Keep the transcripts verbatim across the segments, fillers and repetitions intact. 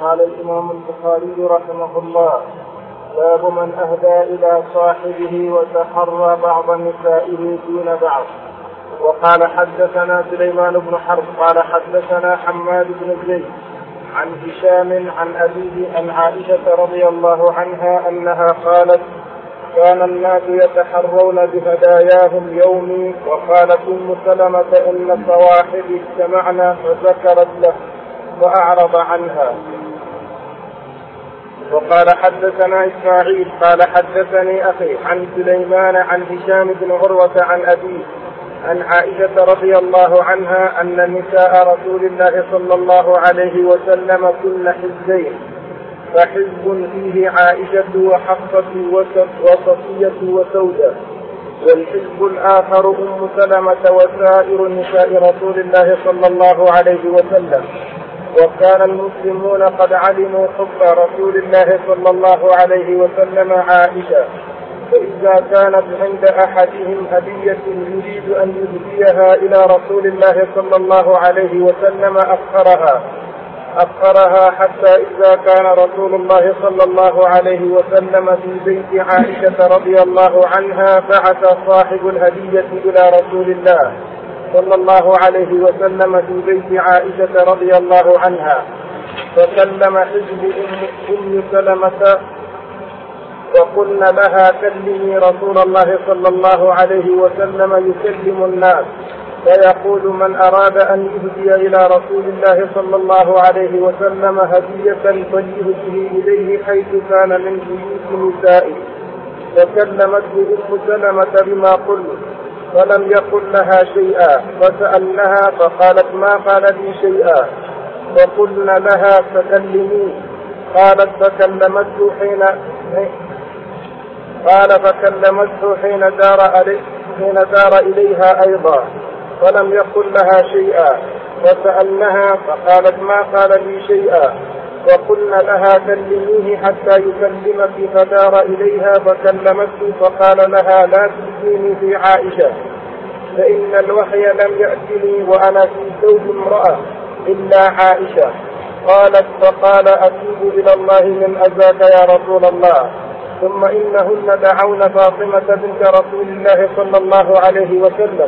قال الإمام البخاري رحمه الله: باب من أهدى إلى صاحبه وتحرى بعض نسائه دون بعض. وقال حدثنا سليمان بن حرب قال حدثنا حماد بن زيد عن هشام عن أبيه عن عائشة رضي الله عنها أنها قالت: كان الناس يتحرون بهداياهم يومي. وقالت أم سلمة: إن صواحبي اجتمعنا، فذكرت له فأعرض عنها. وقال حدثنا إسماعيل قال حدثني أخي عن سليمان عن هشام بن عروة عن أبيه عن عائشة رضي الله عنها أن نساء رسول الله صلى الله عليه وسلم كن حزبين، فحزب فيه عائشة وحفصة وصفية وسودة، والحزب الآخر أم سلمة وسائر نساء رسول الله صلى الله عليه وسلم. وكان المسلمون قد علموا حب رسول الله صلى الله عليه وسلم عائشة، فإذا كانت عند أحدهم هدية يريد أن يهديها إلى رسول الله صلى الله عليه وسلم أخرها أخرها حتى إذا كان رسول الله صلى الله عليه وسلم في بيت عائشة رضي الله عنها بعث صاحب الهدية إلى رسول الله صلى الله عليه وسلم في بيت عائشة رضي الله عنها، فكلم حزب أم سلمة وقلنا لها: كلمي رسول الله صلى الله عليه وسلم يكلم الناس، فيقول: من أراد أن يهدي إلى رسول الله صلى الله عليه وسلم هدية فليهديه إليه حيث كان من بيوت نسائه. فكلمته أم سلمة بما قلت، فلم يقل لها شيئا، فسألناها فقالت: ما قال لي شيئا. فقلنا لها: فكلميه. قالت: فكلمته حين قال فكلمته حين دار عليه حين دار إليها أيضا، فلم يقل لها شيئا. فسألناها فقالت: ما قال لي شيئا. وقلنا لها: كلميه حتى يكلمك. فدار إليها فكلمته، فقال لها: لا تؤذيني في عائشة، فإن الوحي لم يأتني وأنا في ثوب امرأة إلا عائشة. قالت: فقال: أتوب إلى الله من أذاك يا رسول الله. ثم إنهن دعون فاطمة بنت رسول الله صلى الله عليه وسلم،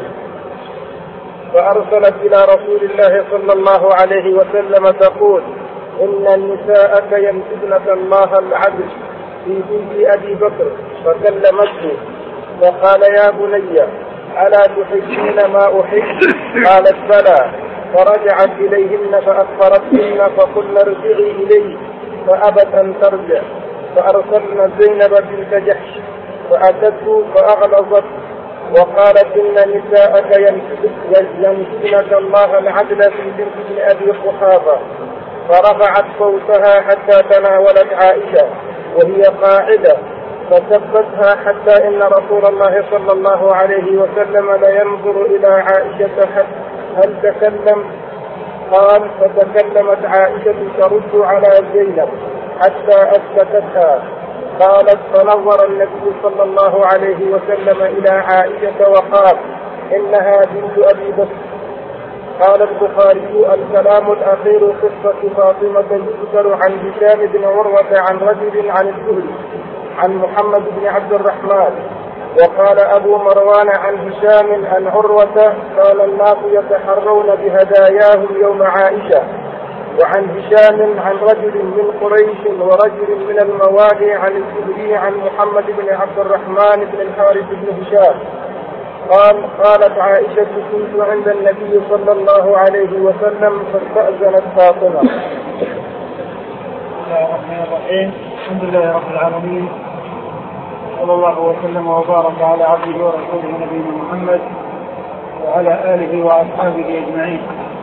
فأرسلت إلى رسول الله صلى الله عليه وسلم تقول: إن نساءك ينسبنك الله العدل في بنت أبي بكر. فكلمته فقال: يا بني، ألا تحبين ما أحب؟ قالت: بلى. فرجعت إليهن فأخبرتهن فقلن: ارجعي إليه، فأبت أن ترجع. فأرسلنا زينب بنت جحش فأتته فأغلظت وقالت: إن نساءك ينسبنك الله العدل في بنت أبي قحافة. فرفعت صوتها حتى تناولت عائشة وهي قاعدة، فسبتها حتى إن رسول الله صلى الله عليه وسلم لينظر إلى عائشة هل تكلم. قال: فتكلمت عائشة ترد على زينب حتى أسكتتها. قالت: فنظر النبي صلى الله عليه وسلم إلى عائشة وقال: إنها بنت أبي بكر. قال البخاري: الكلام الأخير قصة فاطمة يذكر عن هشام بن عروة عن رجل عن الزهري عن محمد بن عبد الرحمن. وقال أبو مروان عن هشام عن عروة: كان الناس يتحرون بهداياهم يوم عائشة. وعن هشام عن رجل من قريش ورجل من الموالي عن الزهري عن محمد بن عبد الرحمن بن الحارث بن هشام قال: قالت عائشة: كنت عند النبي صلى الله عليه وسلم فاستأذنت فاطمة. بسم الله الرحمن الرحيم. الحمد لله رب العالمين، صلى الله وسلم وبارك على عبده ورسوله نبينا محمد وعلى آله وأصحابه أجمعين.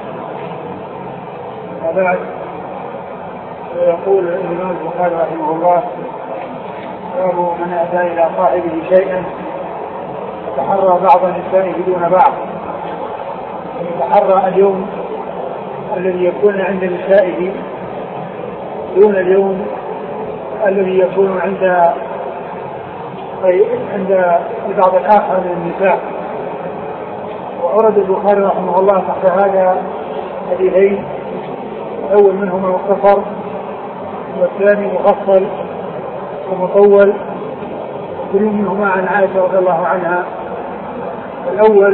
وبعد، يقول الإمام البخاري رحمه الله: باب من أهدى إلى صاحبه شيئا يتحرى بعض نسائه دون بعض. يتحرى اليوم الذي يكون عند نسائه دون اليوم الذي يكون عند عند بعض آخر من النساء. وأورد البخاري رحمه الله تحت هذا حديثين، الأول منهما مختصر والثاني مفصل ومطول، كل منهما عن عائشة رضي الله عنها. الأول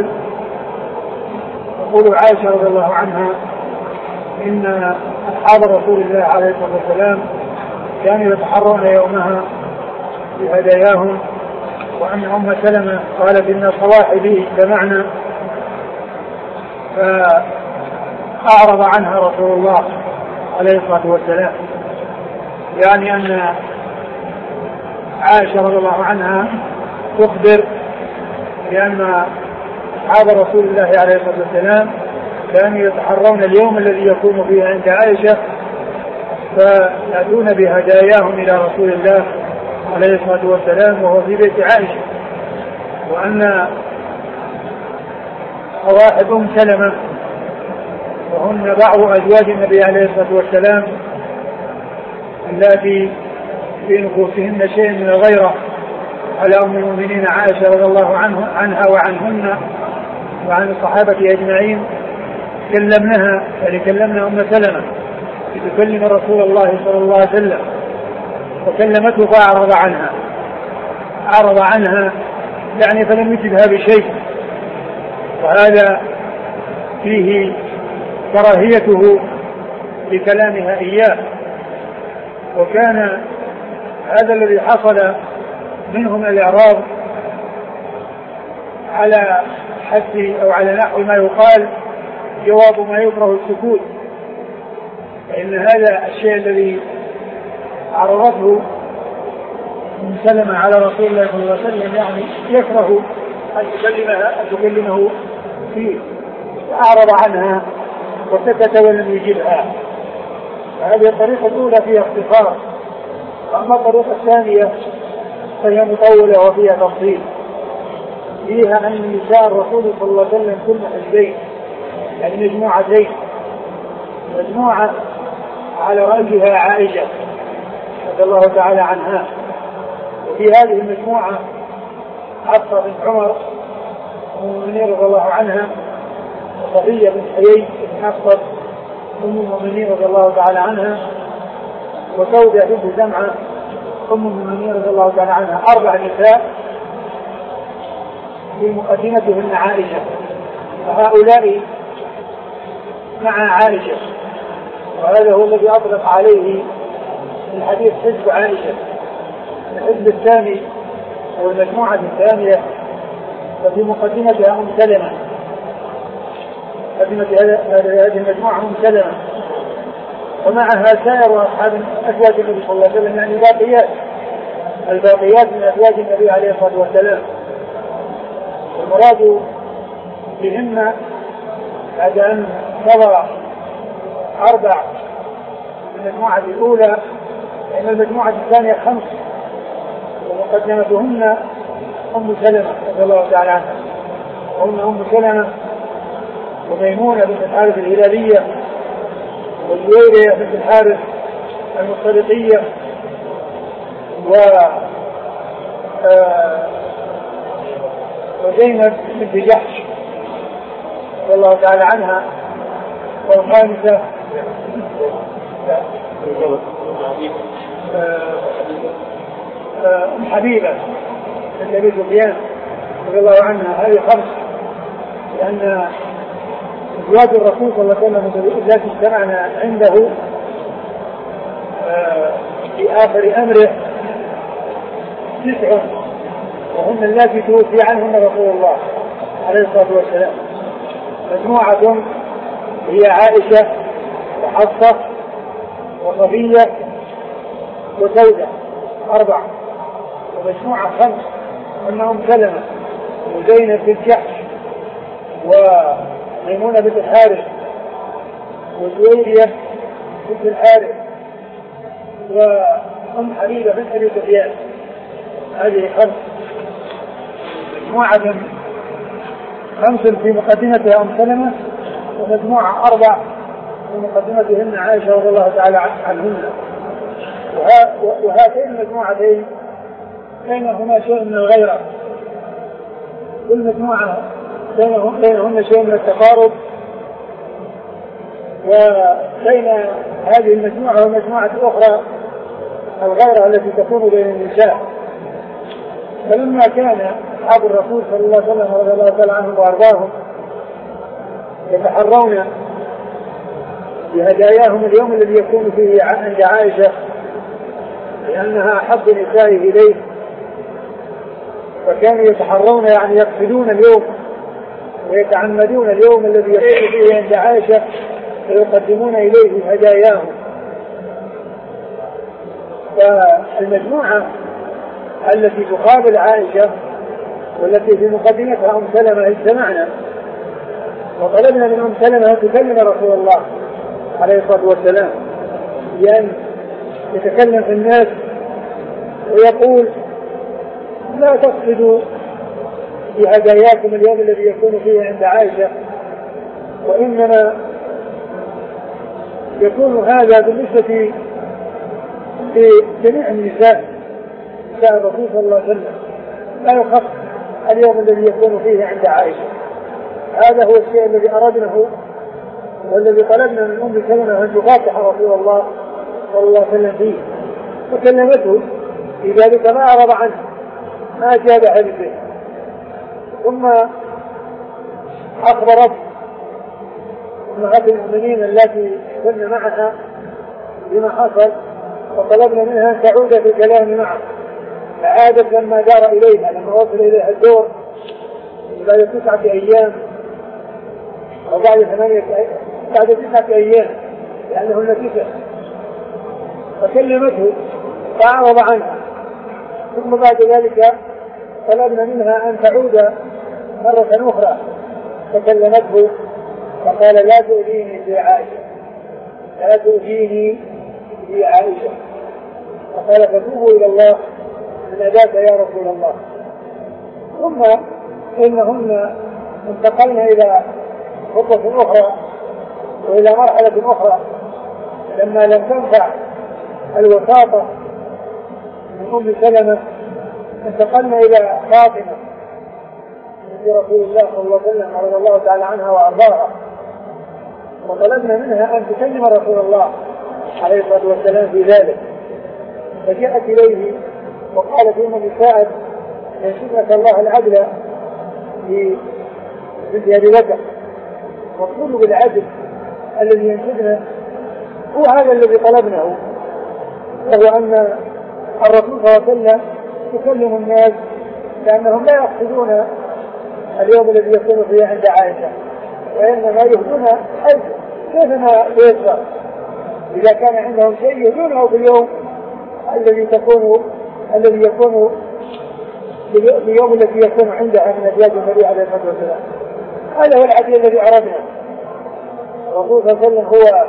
يقول عائشة رضي الله عنها إن أصحاب رسول الله عليه الصلاة والسلام كانوا يتحرون يومها بهداياهم، وأن أم سلمة قالت إن صواحبي اجتمعنا فأعرض عنها رسول الله عليه الصلاة والسلام، يعني أن عائشة رضي الله عنها تخبر بأن أصحاب رسول الله عليه الصلاة والسلام كانوا يتحرون اليوم الذي يكون فيه عند عائشة فيأتون بهداياهم إلى رسول الله عليه الصلاة والسلام وهو في بيت عائشة، وأن صواحب أم سلمة وهن بعض أزواج النبي عليه الصلاة والسلام التي في نفوسهن شيء من الغيرة على أم المؤمنين عائشة رضي الله عنه عنها وعنهن وعن الصحابة أجمعين، كلمناها يعني كلمنا أم سلمة تكلم رسول الله صلى الله عليه وسلم، وكلمته فأعرض عنها أعرض عنها يعني فلم يجبها بشيء، وهذا فيه كراهيته لكلامها إياه. وكان هذا الذي حصل منهم الإعراض على حد أو على نحو ما يقال جواب ما يكره السكوت، فإن هذا الشيء الذي عرضته أم سلمة على رسول الله صلى الله عليه وسلم يعني يكره أن تكلمها أن تكلمه فيه، فأعرض عنها وسكت ولم يجبها. هذه الطريقة الأولى فيها اختصار، أما الطريقة الثانية فهي مطولة وفيها تفصيل، فيها أن نساء الرسول صلى الله عليه وسلم كن حزبين يعني مجموعتين، مجموعة على رأسها عائشة رضي الله تعالى عنها، وفي هذه المجموعة حفصة بنت عمر أم المؤمنين رضي الله عنها، وصفية بنت حيي بن حفصة أم المؤمنين رضي الله تعالى عنها، وسودة بنت زمعة أم المؤمنين رضي الله تعالى عنها، أربع نساء في مقدمتهن عائشة، وهؤلاء مع عائشة، وهذا هو الذي أطلق عليه الحديث حزب عائشة. الحزب الثاني والمجموعة الثانية ففي مقدمتها أم سلمة، مقدمة هذه المجموعة أم سلمة، ومعها سائر أصحاب أزواج النبي صلى الله عليه وسلم يعني باقيات الباقيات من أزواج النبي عليه الصلاة والسلام. المراد بهن بعد أن نظر أربع من المجموعة الأولى لأن المجموعة الثانية خمس، ومقدمتهن أم سلمة رضي الله تعالى عنها، وهن أم سلمة وميمونة بنت الحارث الهلالية، والجويرية بنت الحارث المصطلقية، و وزينب بنت جحش رضي الله تعالى عنها، والخامسة أم حبيبة بنت أبي سفيان رضي الله عنها. هذه خمس، لأن أزواج الرسول صلى الله عليه وسلم التي اجتمعنا عنده في آخر أمره تسع، وهن التي توفي عنهن رسول الله عليه الصلاة والسلام. مجموعة هي عائشة وحفصة وصفية وسودة أربعة، ومجموعة خمس أنهم سلمة وزينب بنت جحش وميمونة بنت الحارث وزويرية بنت الحارث وأم حبيبة بنت أبي سفيان. هذه خمس، مجموعة خمس في مقدمتها أم سلمة، ومجموعة أربع في مقدمتهن عائشة رضي الله تعالى عنهن. وهاتين المجموعتين بينهما شيء من الغيرة، كل مجموعة بينهن شيء من التقارب، وبين هذه المجموعة والمجموعة الأخرى الغيرة التي تكون بين النساء. فلما كان أصحاب الرسول صلى الله عليه وسلم رضي الله تعالى عنهم وأرضاهم يتحرون بهداياهم اليوم الذي يكون فيه عند عائشة لأنها أحب نسائه إليه، فكانوا يتحرون يعني يقصدون اليوم ويتعمدون اليوم الذي يكون فيه عند عائشة ويقدمون إليه هداياهم. فالمجموعة التي تقابل عائشة والتي في مقدمتها أم سلمة اجتمعنا وطلبنا من أم سلمة أن تكلم رسول الله عليه الصلاة والسلام بأن يتكلم في الناس ويقول لا تقصدوا بهداياكم اليوم الذي يكون فيه عند عائشة، وإنما يكون هذا بالنسبة لجميع النساء نساء الرسول صلى الله عليه وسلم، لا يخص اليوم الذي يكون فيه عند عائشة. هذا هو الشيء الذي أردناه والذي طلبنا من أم سلمة أن تفاتح رسول الله صلى الله عليه وسلم فيه، فكلمته في ذلك ما أعرض عنه ما أجابها بشيء. ثم أخبرت أمهات المؤمنين التي كنا معها بما حصل، وطلبنا منها أن تعود في الكلام معه. فعادت لما دار إليها لما وصل إليها الدور بعد تسعة أيام أو بعد ثمانية بعد تسعة أيام لأنهن تسع، فكلمته فأعرض عنها. ثم بعد ذلك طلبنا منها أن تعود مرة أخرى فكلمته فقال لا تؤذيني في عائشة لا تؤذيني في عائشة فقال فتوبوا إلى الله من أداك يا رسول الله. ثم إنهن انتقلنا إلى خطوة أخرى وإلى مرحلة أخرى لما لم تنفع الوساطة من أم سلمة انتقلنا إلى فاطمة بنت رسول الله صلى الله عليه وسلم رضي الله تعالى عنها وأرضاها، وطلبنا منها أن تكلم رسول الله عليه الصلاة والسلام في ذلك. فجاءت إليه وقالت إن النساء ينشدك الله العدل في بنت أبي بكر، مطلوب بالعدل الذي ينشدنا هو هذا الذي طلبناه، وهو أن الرسول صلى الله عليه وسلم يكلم الناس لأنهم لا يقصدون اليوم الذي يكون فيه عند عائشة، وإنما يهدون حيث كيفما يسر. إذا كان عندهم شيء يهدونه في اليوم الذي تكون الذي يكون اليوم الذي يكون عندها من أزواج النبي عليه الصلاة والسلام. هذا هو العدل الذي أردنا. الرسول صلى الله عليه وسلم هو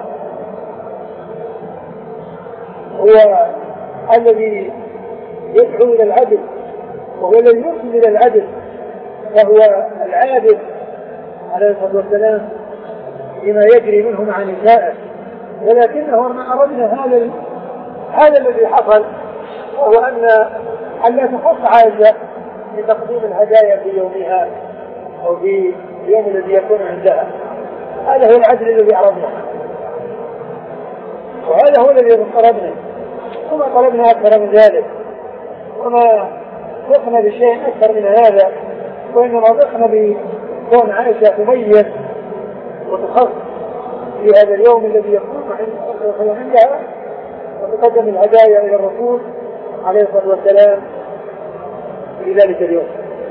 هو الذي يدعو إلى العدل وهو الذي يرشد إلى العدل، فهو العادل عليه الصلاة والسلام بما يجري منه مع نسائه. ولكنه ما أردنا هذا هذا الذي حصل، وهو أن أن لا تخص عائشة بتقديم الهدايا في يومها أو في اليوم الذي يكون عندها. هذا هو العدل الذي أردنا وهذا هو الذي طلبنا، وما طلبنا أكثر من ذلك، وما ضقنا بشيء أكثر من هذا، وإنما ضقنا بكون عائشة تميز وتخص في هذا اليوم الذي يكون عندها وتقدم الهدايا إلى الرسول عليه الصلاة والسلام في ذلك اليوم.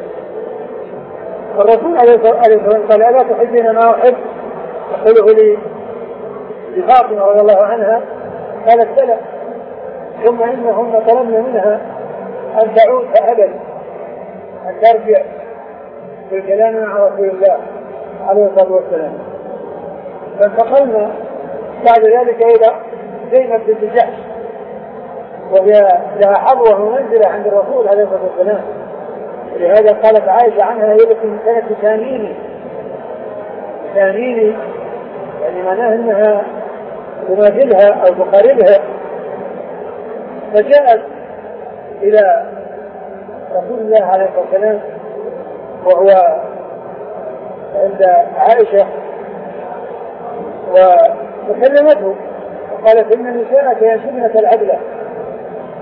الرسول عليه الصلاة والسلام قال ألا تحبين ما أحب؟ أقوله لي لفاطمة رضي الله عنها، قالت بلى. ثم إنهن طلبنا منها أن تعود فأبت أن ترجع في الكلام مع رسول الله عليه الصلاة والسلام. فانتقلنا بعد ذلك إلى زينب بنت جحش، وهي لها حظوة ومنزلة عند الرسول عليه الصلاة والسلام، ولهذا قالت عائشة عنها هي التي كانت تساميني تساميني يعني معناه أنها تماثلها أو تقاربها. فجاءت إلى رسول الله عليه الصلاة والسلام وهو عند عائشة وكلمته وقالت إن نساءك ينشدنك العدل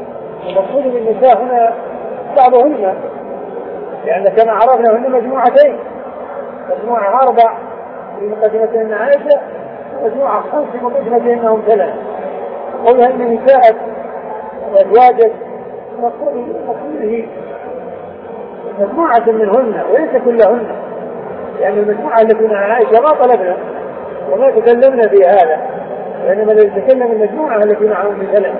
المقصود بالنساء هنا بعضهن، لأن كما عرفنا هن مجموعتين، مجموعة أربع في مقدمتهن عائشة، ومجموعة خمس في مقدمتهن ثلاث. قولها إن نساءك وأزواجك مقصوده مجموعة منهن وليس كلهن، يعني المجموعة التي مع عائشة ما طلبنا وما تكلمنا في هذا، وإنما نتكلم المجموعة التي معهم مثلا.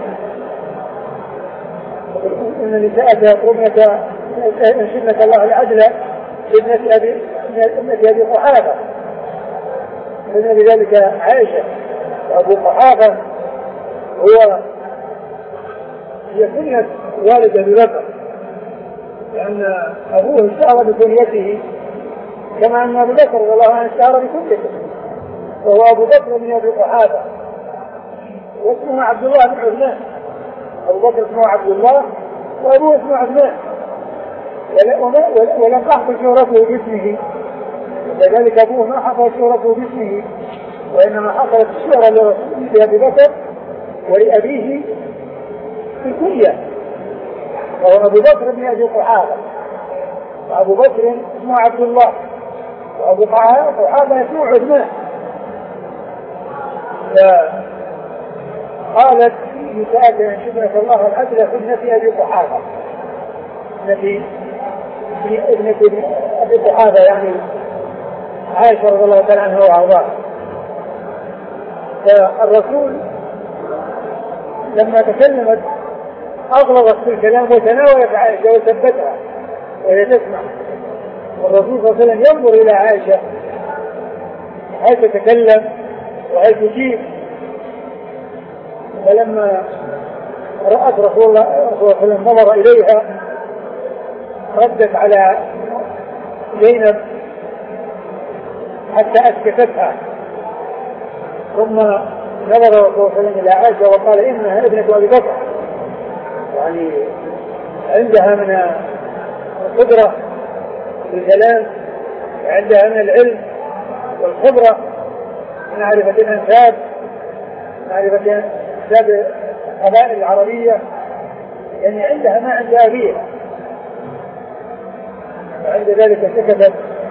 إن نساءك يقربنك ينشدنك الله العدل ابنة أبي ابنة أبي قحافة، فإن بذلك عائشة. وأبو قحافة هو هي كنية والد أبي بكر، لأن أبوه اشتهر بكنيته كما أن أبو بكر رضي الله عنه اشتهر بكنيته، وهو أبو بكر بن أبي قحافة، واسمه عبد الله بن عثمان. أبو بكر اسمه عبد الله وأبوه اسمه عثمان، ولم تحصل شهرته باسمه، لذلك أبوه ما حصل شهرته باسمه، وإنما حصلت الشهرة لأبي بكر ولأبيه بالكنية، وهو أبو بكر بن أبي قحافة، وأبو بكر اسمه عبد الله، وأبو قحافة اسمه عثمان. قالت نساءك ينشدنك الله العدل في ابنة أبي قحافة، ابنة أبي قحافة يعني عائشة رضي الله تعالى عنها وأرضاها. فالرسول لما تكلمت أغلظت في الكلام وتناولت عائشة وثبتها وهي تسمع، والرسول صلى الله عليه وسلم ينظر إلى عائشة هل تتكلم وهل تجيب. فلما رأت رسول الله صلى الله عليه وسلم نظر إليها ردت على زينب حتى أسكتتها، ثم نظر رسول الله صلى الله عليه وسلم إلى عائشة وقال إنها ابنة أبي بكر، يعني عندها من القدرة في الكلام وعندها من العلم والخبرة، معرفة الأنساب، معرفة أنساب القبائل العربية، يعني عندها ما عند أبيها. وعند ذلك سكتت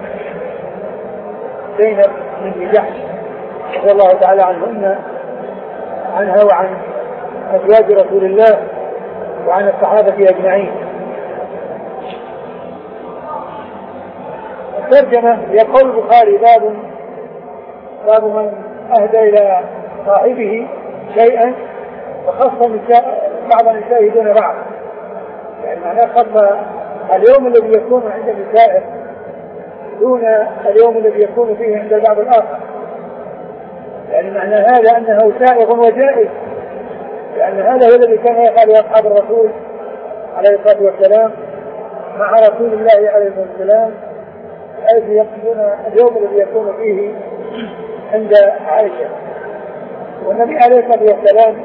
زينب بنت جحش رضي الله تعالى عنهن عنها وعن أزواج رسول الله وعن الصحابة أجمعين. الترجمة يقول البخاري باب باب من أهدى إلى صاحبه شيئا وخص بعض النساء دون بعض، يعني معناه خص اليوم الذي يكون عند النساء دون اليوم الذي يكون فيه عند البعض الآخر، يعني معنى هذا أنه سائغ وجائز، لأن هذا هو الذي كان يفعل أصحاب الرسول عليه الصلاة والسلام مع رسول الله عليه الصلاة والسلام، حيث يقصدون اليوم الذي يكون فيه عند عائشة. والنبي عليه الصلاة والسلام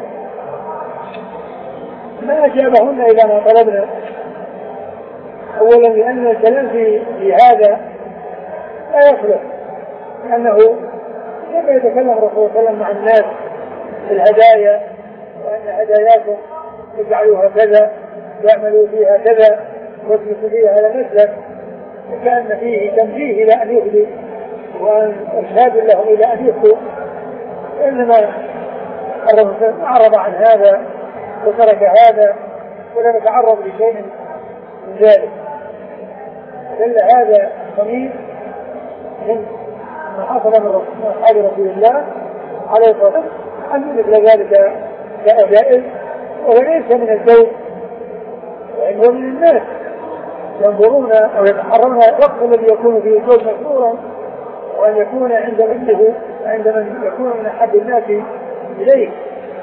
ما أجابهن إلى ما طلبنا، أولا لأن الكلام في, في هذا لا يصلح، لأنه لما يتكلم الرسول صلى الله عليه وسلم مع الناس في الهدايا وأن هداياكم تجعلوها كذا يعملوا فيها كذا واسلكوا فيها على مثلك، كأن فيه تنبيه إلى أن يهدوا وإرشاد لهم إلى أن يهدوا، إنما الرسول أعرض عن هذا وترك هذا ولم يتعرض لشيء من ذلك. إلا هذا قميص من ما حصل من أصحاب رسول الله عليه الصلاة والسلام، أن مثل ذلك كأجائز وليس من الزوج، وإنه من الناس ينظرون أو يتحرون الوقت الذي يكون فيه الزوج مسرورا، وأن يكون عند مثله عند من يكون من أحب الناس إليه.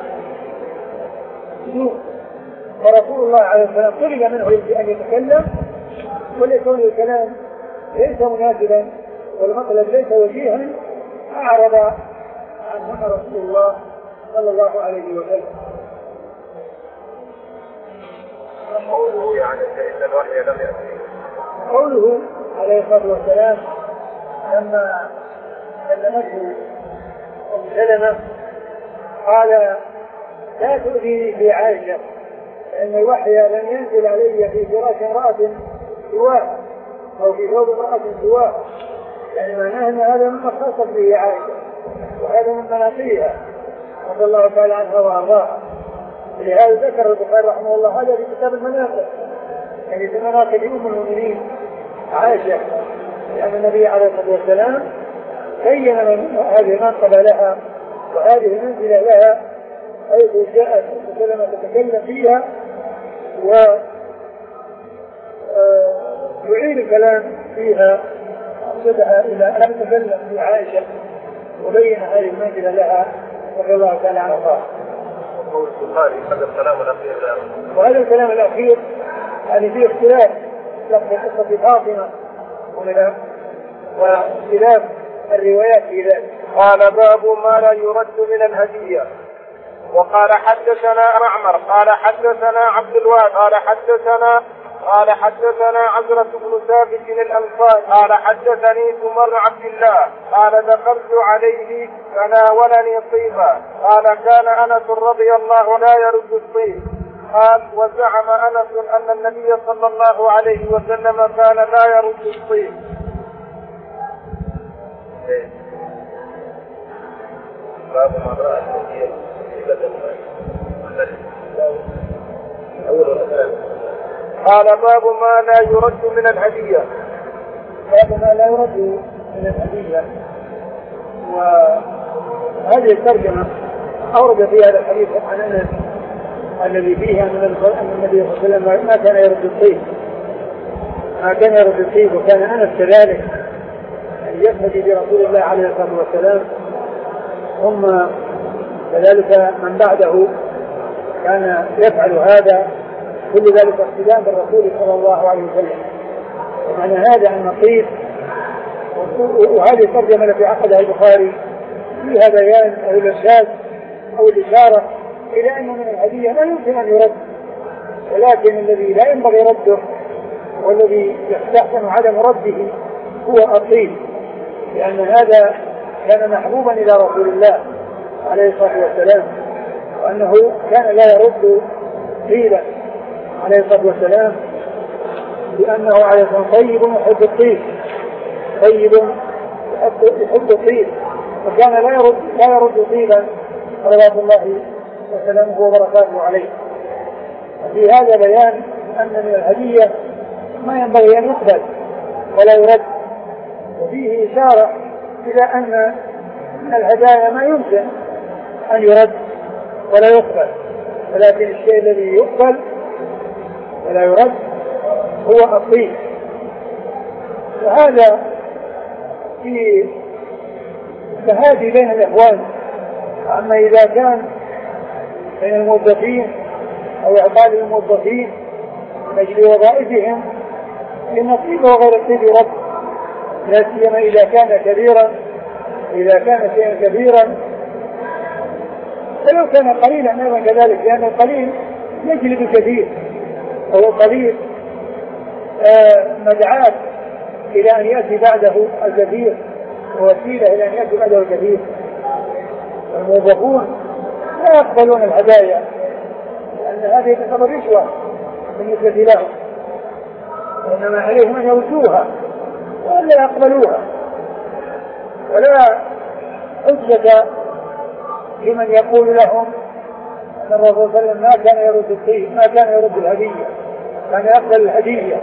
فرسول الله عليه الصلاة والسلام طلب منه أن يتكلم وليكون الكلام ليس مناسبا والمطلب ليس وجيها، أعرض عنه رسول الله صلى الله عليه وسلم. قوله يعني فإن الوحي لم يأتي، قوله عليه الصلاة والسلام لما كلمته أم سلمة قال لا تؤذي في عائشة لأن الوحي لم ينزل علي في فراش امرأة سواه أو في ثوب امرأة سواه، يعني معناه أن هذا مما خاصت به عائشة وهذا من مناقبها رضي الله تعالى عنها وأرضاها. لهذا ذكر البخاري رحمه الله هذا في كتاب المناقب، يعني في مناقب أم المؤمنين عائشة، لأن النبي عليه الصلاة والسلام بين هذه المنقبة لها وهذه المنزلة لها، حيث جاءت أم سلمة تتكلم فيها ويعيد الكلام فيها، أرشدها إلى أن تتكلم في عائشة وبين هذه المنزلة لها رضي الله تعالى عنها. هذا الكلام الأخير وهذا الكلام الأخير يعني فيه اختلاف لفظ قصة فاطمة واختلاف الروايات في ذلك. قال باب ما لا يرد من الهدية. وقال حدثنا معمر قال حدثنا عبد الوهاب قال حدثنا قال حدثنا عزرة بن ثابت الأنصاري قال حدثني سمر عبد الله قال دخلت عليه فناولني طيبا قال كان أنس رضي الله لا يرد الطيب. قال وزعم أنس أن النبي صلى الله عليه وسلم كان لا يرد الطيب. باب ما رأى الهدية قال باب ما لا يرد من الهدية. باب ما لا يرد من الهدية. وهذه الترجمة أورد في هذا الحديث عن أنس الذي فيه أن النبي صلى الله عليه وسلم ما كان يرد الطيب ما كان يرد الطيب وكان أنس كذلك يفتدي برسول الله عليه الصلاة والسلام، ثم كذلك من بعده كان يفعل هذا، كل ذلك اقتداء بالرسول صلى الله عليه وسلم. معنى هذا أن الطيب، وهذه الترجمة التي عقدها البخاري فيها بيان أو الإرشاد أو الإشارة إلى أن من الهدية لا يمكن أن يرد، ولكن الذي لا ينبغي رده والذي يستحسن عدم رده هو الطيب، لأن هذا كان محبوبا إلى رسول الله عليه الصلاة والسلام، وأنه كان لا يرد طيبا عليه الصلاة والسلام، لأنه عليه الصلاة والسلام طيب يحب الطيب طيب يحب الطيب، وكان لا يرد لا يرد طيبا صلوات الله وسلامه وبركاته عليه. وفي هذا بيان أن من الهدية ما ينبغي أن يقبل ولا يرد، وفيه إشارة إلى أن من الهدايا ما يمكن أن يرد ولا يقبل، ولكن الشيء الذي يقبل ولا يرد هو الطيب. وهذا في تهادي بين الإخوان. أما إذا كان بين الموظفين أو إعطاء الموظفين من أجل وظائفهم إن الطيب وغير الطيب يرد، لا سيما إذا كان كبيرا إذا كان شيئا كبيرا، فلو كان قليلا أيضا كذلك، لأن القليل يجلب الكثير، أو القليل آه مدعاة إلى أن يأتي بعده الكثير ووسيلة إلى أن يأتي بعده الكثير. الموظفون لا يقبلون الهدايا لأن هذه تعتبر رشوة بالنسبة لهم، وإنما عليهم أن يردوها ولا يقبلوها. ولا حجة لمن يقول لهم أن الرسول صلى الله عليه وسلم ما كان يرد الطيب ما كان يرد الهدية، كان يقبل الهدية.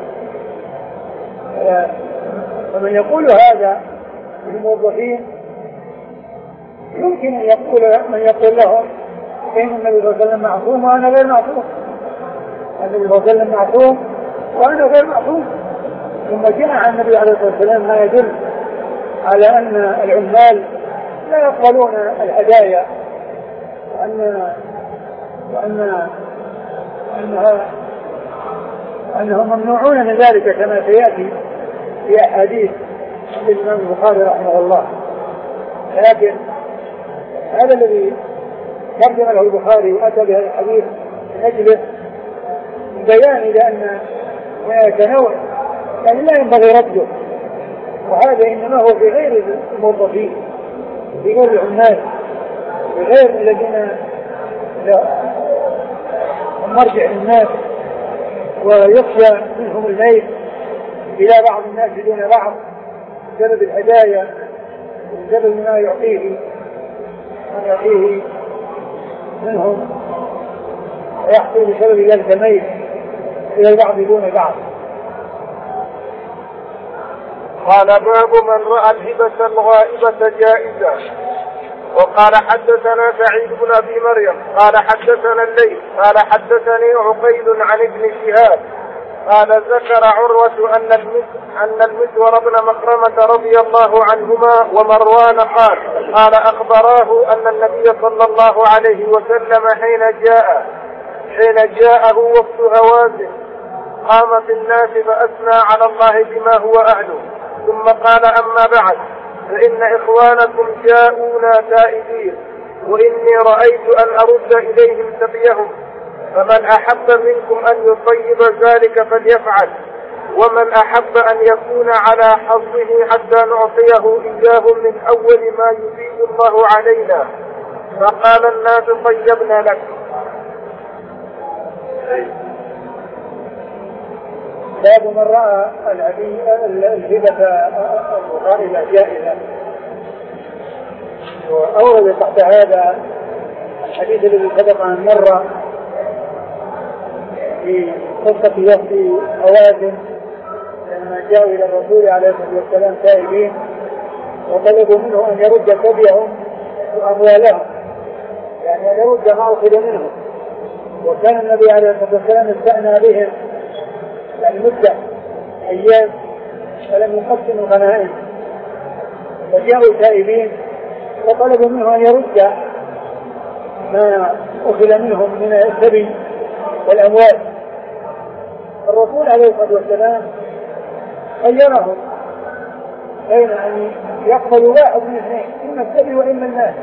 ومن يقول هذا للموظفين يمكن أن يقول من يقول لهم إن النبي صلى الله عليه وسلم معصوم وأنا غير معصوم، النبي صلى الله عليه وسلم معصوم وأنا غير معصوم. ثم جاء عن النبي عليه الصلاة والسلام ما يدل على أن العمال لا يقبلون الهدايا، وأن وأن وأنها أنهم ممنوعون من ذلك كما سيأتي في أحاديث الإمام البخاري رحمه الله. لكن هذا الذي ترجم له البخاري وأتى بهذا الحديث نجله بيان لأن هناك نوع يعني لا ينبغي رده، وهذا إنما هو في غير الموظفين في غير العمال في غير الذين مرجع للناس ويخشى منهم الميل إلى بعض الناس دون بعض بسبب الهدايا وبسبب ما يعطيه ما يعطيه منهم ويحصل بسبب ذلك الميل إلى البعض دون بعض. قال باب من رأى الهبة الغائبة جائزة. وقال حدثنا سعيد بن أبي مريم قال حدثنا الليث قال حدثني عقيل عن ابن شهاب قال ذكر عروة أن أن المسور بن مخرمة رضي الله عنهما ومروان قال قال أخبراه أن النبي صلى الله عليه وسلم حين جاء حين جاءه وفد هوازن قام في الناس فأثنى على الله بما هو أهله ثم قال أما بعد فإن إخوانكم جاءونا تائبين وإني رأيت أن أرد إليهم سبيهم فمن أحب منكم أن يطيب ذلك فليفعل ومن أحب أن يكون على حظه حتى نعطيه إياه من أول ما يفيد الله علينا. فقال الناس طيبنا لك. باب من رأى الهبة الغائبة جائزة. وأورد تحت هذا الحديث الذي سبق عن مرة في قصة وفد هوازن لما جاءوا إلى الرسول عليه الصلاة والسلام تائبين وطلبوا منه أن يرد سبيهم وأموالهم يعني أن يرد ما أخذ منهم. وكان النبي عليه الصلاة والسلام استأنى بهم يعني مدة أيام فلم يقسم الغنائم فجاءوا تائبين وطلبوا منه أن يرد ما أخذ منهم من السبي والأموال. الرسول عليه الصلاة والسلام خيرهم بين أن يقبل واحد من اثنين إما السبي وإما الناس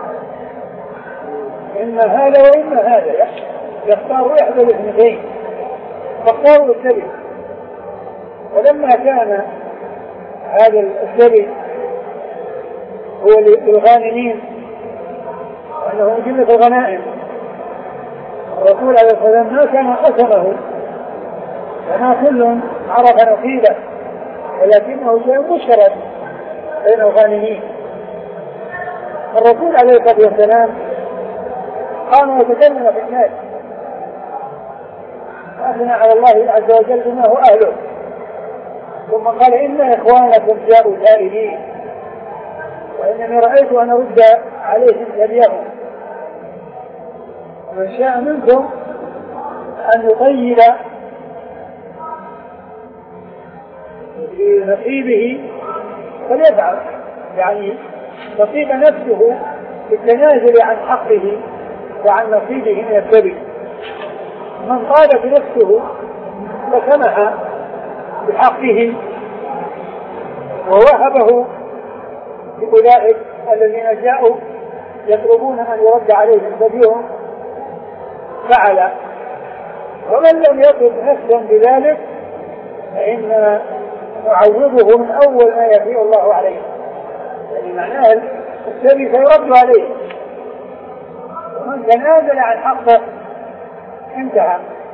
إما هذا وإما هذا يختار إحدى الاثنتين فاختاروا السبي. ولما كان هذا السبي هو للغانمين وأنه جملة الغنائم الرسول عليه الصلاة والسلام ما كان قسمه وما كل عرف نصيبه ولكنه شيء مشترك بين الغانمين. الرسول عليه الصلاة والسلام قام يتكلم في الناس وأثنى على الله عز وجل بما هو أهله ثم قال إن إخوانكم جاءوا تائبين وإنني رأيت أن أرد عليهم سبيهم ومن شاء منكم أن يطيب بنصيبه فليفعل يعني تصيب نفسه بالتنازل عن حقه وعن نصيبه من السبي. من طالب نفسه وسمح بحقه ووهبه لأولئك الذين جاءوا يطلبون أن يرد عليهم سبيهم فعل. ومن لم يطلب نفسا بذلك فإن نعوضه من أول ما يفيء الله عليه يعني معناه السبي سيرد عليه ومن تنازل عن حقه انتهى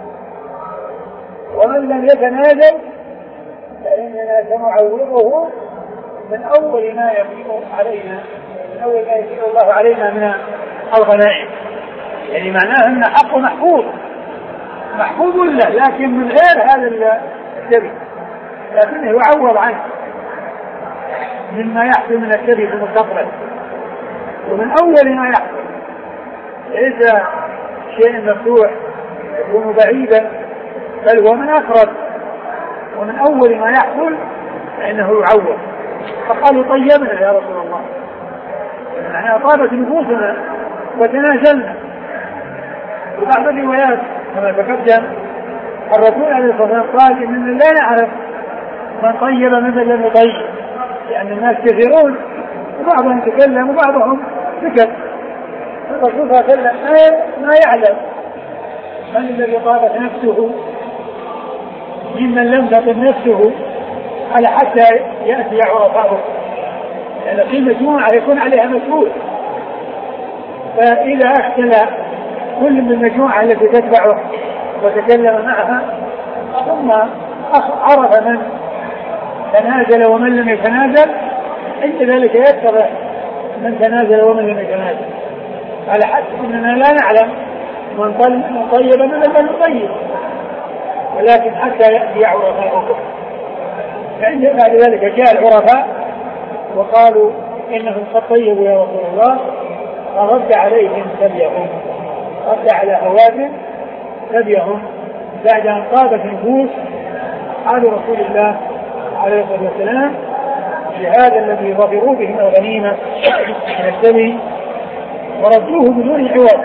ومن لم يتنازل فإننا سنعوضه من أول ما يفيء علينا من أول ما يفيء الله علينا من الغنائم. يعني معناه أن حقه محفوظ محفوظ له لكن من غير هذا السبي لكنه يعوض عنه مما يحصل من السبي في المستقبل ومن أول ما يحصل ليس شيء مفتوح يكون بعيدا بل هو من أقرب ومن أول ما يحصل فإنه يعوض. فقالوا طيبنا يا رسول الله يعني طابت نفوسنا وتنازلنا. وبعض الروايات كما تقدم الرسول عليه الصلاة والسلام قال إننا لا نعرف من طيب ممن لم يطيب لأن الناس كثيرون وبعضهم تكلم وبعضهم سكت. الرسول صلى الله عليه وسلم ما يعلم من الذي طابت نفسه ممن لم تطب نفسه على حتى يأتي عرفاءه لأن يعني في مجموعة يكون عليها مسؤول فإذا أختل كل من المجموعة التي تتبعه وتكلم معها، ثم عرف من تنازل ومن لم يتنازل، عند ذلك يتبع من تنازل ومن لم يتنازل، على حسب أننا لا نعلم من طيب من لم يطيب، ولكن حتى يأتي عرفاؤكم. فعند بعد ذلك جاء العرفاء وقالوا إنهم قد طيبوا يا رسول الله، فرد عليهم سبيهم، رد على هوازن سبيهم بعد أن طابت النفوس على رسول الله عليه الصلاة والسلام بهذا الذي ظفروا به من الغنيمة من السبي، وردوه بدون عوض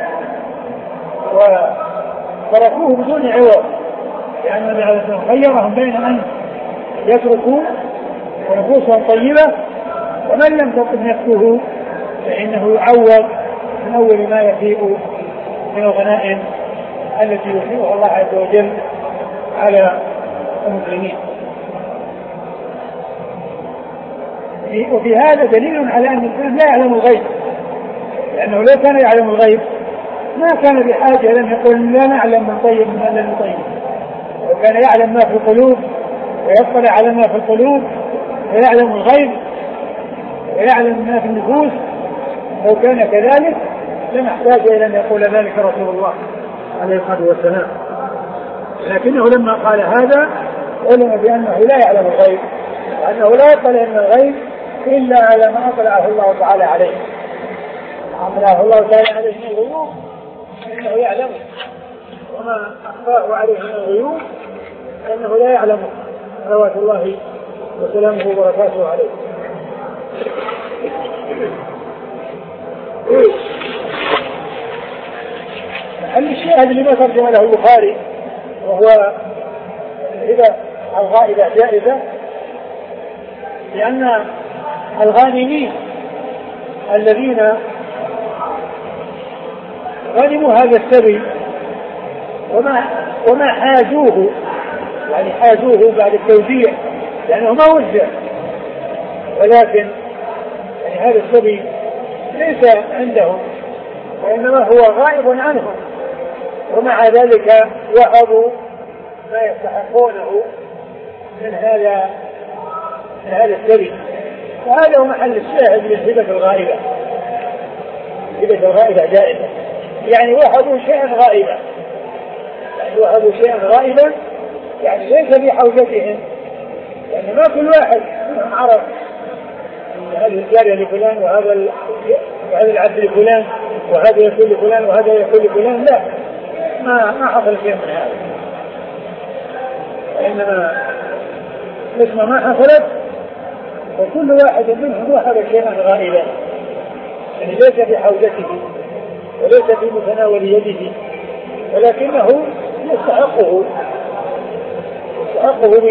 وتركوه بدون عوض، لأن النبي عليه الصلاة والسلام خيرهم بين أن يتركوا ونفوسهم طيبة، ومن لم تطب نفسه فإنه يعوض من أول ما يفيء من الغنائم التي يفيئها الله عز وجل على المسلمين. وفي هذا دليل على أن الإنسان لا يعلم الغيب، لأنه لو كان يعلم الغيب ما كان بحاجة لم يقول لا نعلم من طيب من لم يطيب، وكان يعلم ما في القلوب ويطلع على ما في القلوب ويعلم الغيب ويعلم ما في النفوس، لو كان كذلك لم يحتاج إلى أن يقول ذلك رسول الله عليه الصلاة والسلام، لكنه لما قال هذا علم بأنه لا يعلم الغيب، وأنه لا يطلع من الغيب إلا على ما أطلعه الله تعالى عليه، أطلعه الله تعالى عليه من الغيوب فإنه يعلمه، وما أخفاه عليه من الغيوب فإنه لا يعلمه، صلوات الله وسلامه وبركاته عليه. محل الشاهد لما ترجم له البخاري وهو الهبة الغائبة جائزة، لأن الغانمين الذين غنموا هذا السبي وما وما حاجوه، يعني حاجوه بعد التوزيع لأنه ما وزع، ولكن يعني هذا السبي ليس عندهم وإنما هو غائب عنهم، ومع ذلك وهبوا ما يستحقونه من هذا من هذا السبي، وهذا هو محل الشاهد للهبة الغائبة. الهبة الغائبة جائزة، يعني وهبوا شيئا غائبا، يعني وهبوا شيئا غائبا يعني ليس في حوزتهم، يعني ما كل واحد منهم عرف هذه الجارية لفلان وهذا وهذا العبد لفلان وهذا يكون لفلان وهذا يكون لفلان، لا، ما ما حصل شيء من هذا، وإنما مثل ما حصلت وكل واحد منهم وهب شيئا غائبا، يعني ليس في حوزته وليس في متناول يده، ولكنه يستحقه يستحقه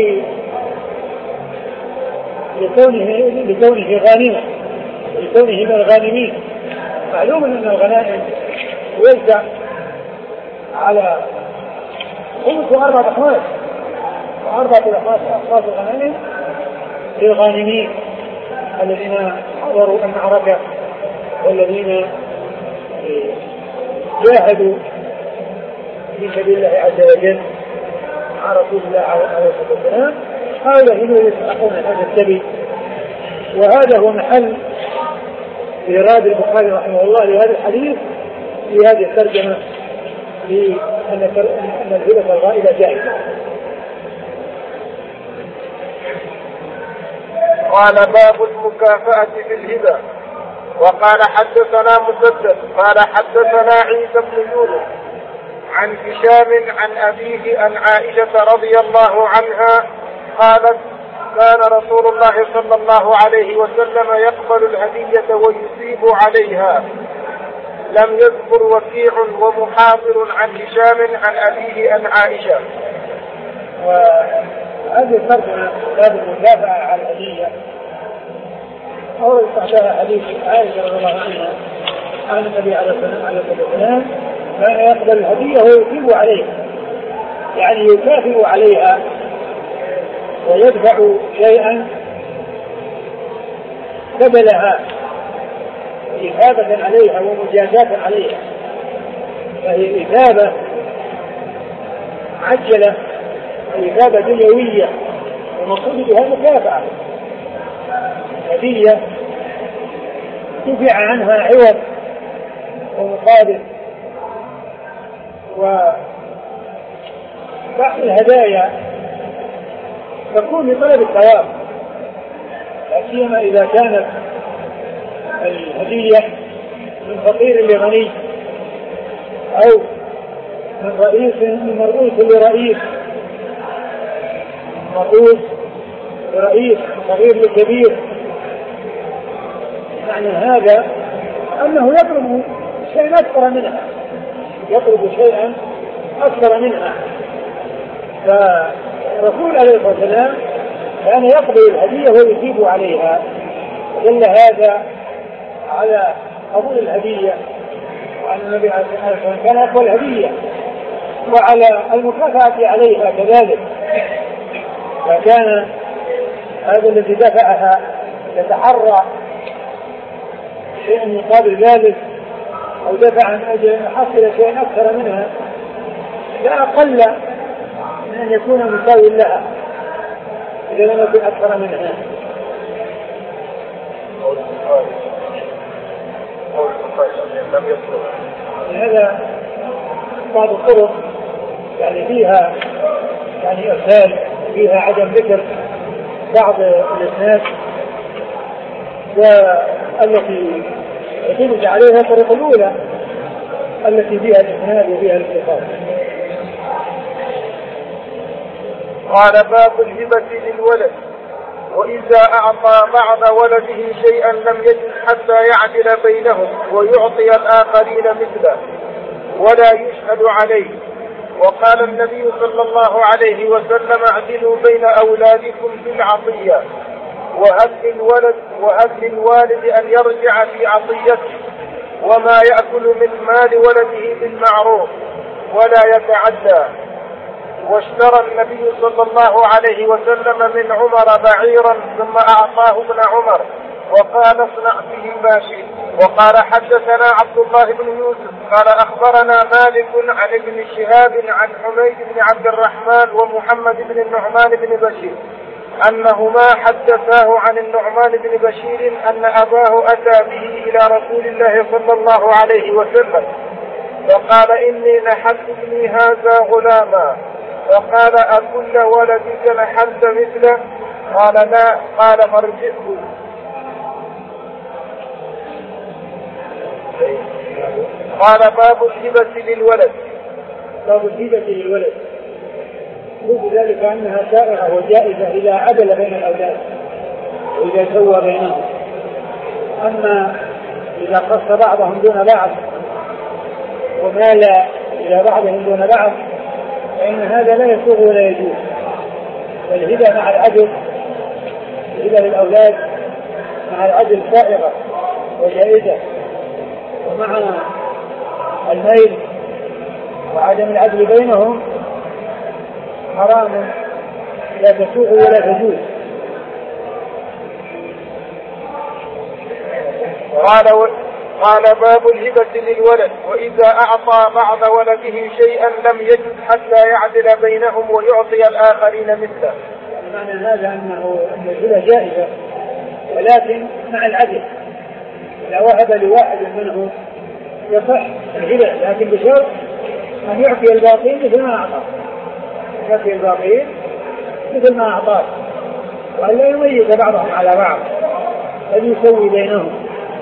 لكونه لكونه غانما لكونه من الغانمين. معلوم أن الغنائم يوزع على خمس وأربعة أخماس وأربعة أخماس الغنائم للغانمين الذين حضروا المعركة والذين جاهدوا في سبيل الله عز وجل مع رسول الله عليه الصلاة والسلام، هؤلاء هم يستحقون هذا السبي. وهذا هو محل إيراد البخاري رحمه الله لهذا الحديث في هذه الترجمة لأن الهبة الغائبة جائزة. قال باب المكافأة في الهبة. وقال حدثنا مسدد قال حدثنا عيسى بن يونس عن هشام عن أبيه عن عائشة رضي الله عنها قالت كان رسول الله صلى الله عليه وسلم يقبل الهدية ويثيب عليها. لم يذكر وكيع ومحاضر عن هشام عن أبيه عن عائشة. وهذه الترجمة باب المكافأة على الهدية أورد تحتها حديث عائشة رضي الله عنها عن النبي عليه الصلاة والسلام كان يقبل الهدية ويثيب عليها، يعني يكافئ عليها ويدفع شيئا قبلها إثابة عليها ومجازاة عليها، فهي إثابة عجلة إثابة دنيوية ومقصود بها مكافأة، هدية دفع عنها عوض ومقابل. وبعض الهدايا تكون لطلب الثواب، لا سيما إذا كانت الهدية من فقير لغني أو من رئيس من مرؤوس لرئيس، مرؤوس لرئيس، صغير لكبير. معنى هذا أنه يطلب شيئا أكثر منها، يطلب شيئا أكثر منها. فالرسول عليه الصلاة والسلام كان يقبل الهدية ويجيب عليها، دل هذا على قبول الهدية، وأن النبي عليه الصلاة والسلام كان يقبل الهدية وعلى المكافأة عليها كذلك. فكان هذا الذي دفعها يتحرى شيئا مقابل ذلك، أو دفع عن أجل أن يحصل شيئا أكثر منها، لا أقل من أن يكون مساوي لها إذا لم يكن أكثر منها. هذا بعض الطرق يعني فيها يعني إرسال، فيها عدم ذكر بعض الإسناد، والتي يعتمد عليها الطريقة الأولى التي فيها الإسناد وفيها الاتصال. قال باب الهبة للولد: وإذا أعطى بعض ولده شيئا لم يجد حتى يعدل بينهم ويعطي الآخرين مثله ولا يشهد عليه. وقال النبي صلى الله عليه وسلم: اعدلوا بين أولادكم في العطية، وهب للولد وهب للوالد أن يرجع في عطيته، وما يأكل من مال ولده بالمعروف ولا يتعدى. واشترى النبي صلى الله عليه وسلم من عمر بعيرا ثم أعطاه ابن عمر وقال: اصنع به ما شئت. وقال: حدثنا عبد الله بن يوسف قال أخبرنا مالك عن ابن شهاب عن حميد بن عبد الرحمن ومحمد بن النعمان بن بشير أنهما حدثاه عن النعمان بن بشير أن أباه أتى به إلى رسول الله صلى الله عليه وسلم فقال: إني نحلت ابني هذا غلاما. فقال: أكل ولدك نحلت مثله؟ قال: لا. قال: فارجعه. قال: باب الهبة للولد. باب الهبة للولد وذلك أنها سائغة وجائزة إذا عدل بين الأولاد وإذا سوى بينهم. أما إذا خص بعضهم دون بعض ومال إلى بعضهم دون بعض فإن هذا لا يسوغ ولا يجوز. فالهبة مع العدل، الهبة للأولاد مع العدل سائغة وجائزة، ومع الميل وعدم العدل بينهم حرام لا تسوغ ولا تجوز. قال و... قال: باب الهبة للولد: وإذا أعطى بعض ولده شيئا لم يجد حتى يعدل بينهم ويعطي الآخرين مثله. معنى هذا أنه الهبة جائزة ولكن مع العدل. إذا وهب لواحد منهم يصح الهبة، لكن بشرط أن يعطي الباقين مثل ما أعطى، يعطي الباقين مثل ما أعطاه، وأن لا يميز بعضهم على بعض، أن يسوي بينهم.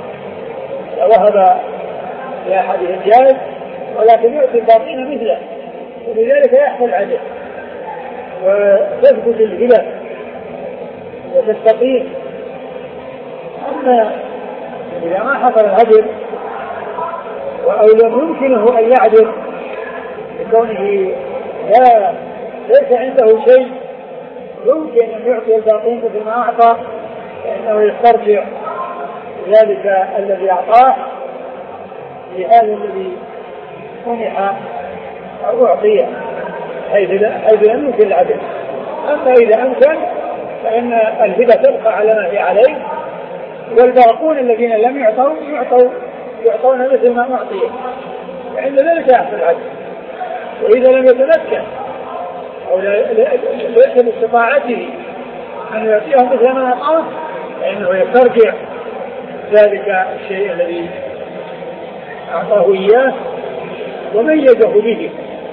وهب لأحدهم جائز ولكن يعطي الباقين مثله، ولذلك يحصل العدل وتثبت الهبة وتستقيم. أما إذا ما حصل العدل أو لم يمكنه أن يعدل لكونه لا ليس عنده شيء يمكن أن يعطي الباقين مثل ما أعطى، فإنه يسترجع ذلك الذي أعطاه لهذا الذي منح أو أعطيه حيث لم يمكن العدل. أما إذا أمكن فإن الهبة تبقى على ما هي عليه، والباقون الذين لم يعطوا يعطوا يعطون مثل ما أعطيه، فعند ذلك يحصل العدل. وإذا لم يتمكن أو ليس باستطاعته أن يعطيه مثل ما أعطاه، فإنه يسترجع ذلك الشيء الذي أعطاه إياه وميزه به.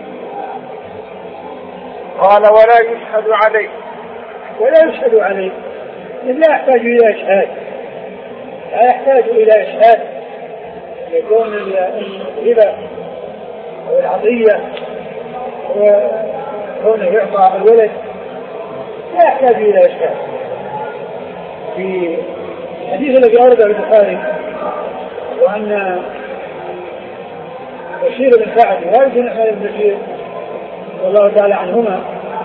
قال ولا يشهد عليه. ولا يشهد عليه، لا يحتاج إلى إشهاد، لا يحتاج إلى إشهاد. يكون الهبة أو العطية وكونه يعطى الولد لا يحتاج إلى إشهاد. في الحديث الذي أورده البخاري وأن بشير بن سعد وارث النعمان بن بشير رضي الله تعالى عنهما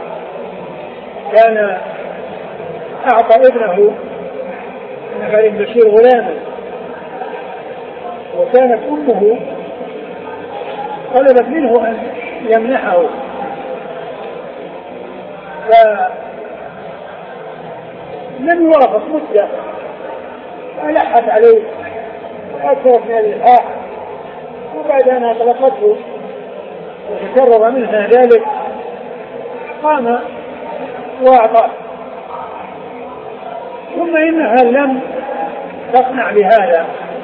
كان أعطى ابنه النعمان بن بشير غلاما، وكانت أمه طلبت منه أن يمنحه، فلم يوافق مدة، فألحت عليه وأكثرت من الإلحاح، وبعد أن أطلقته وتكرر منها ذلك قام وأعطاه. ثم إنها لم تقنع بهذا،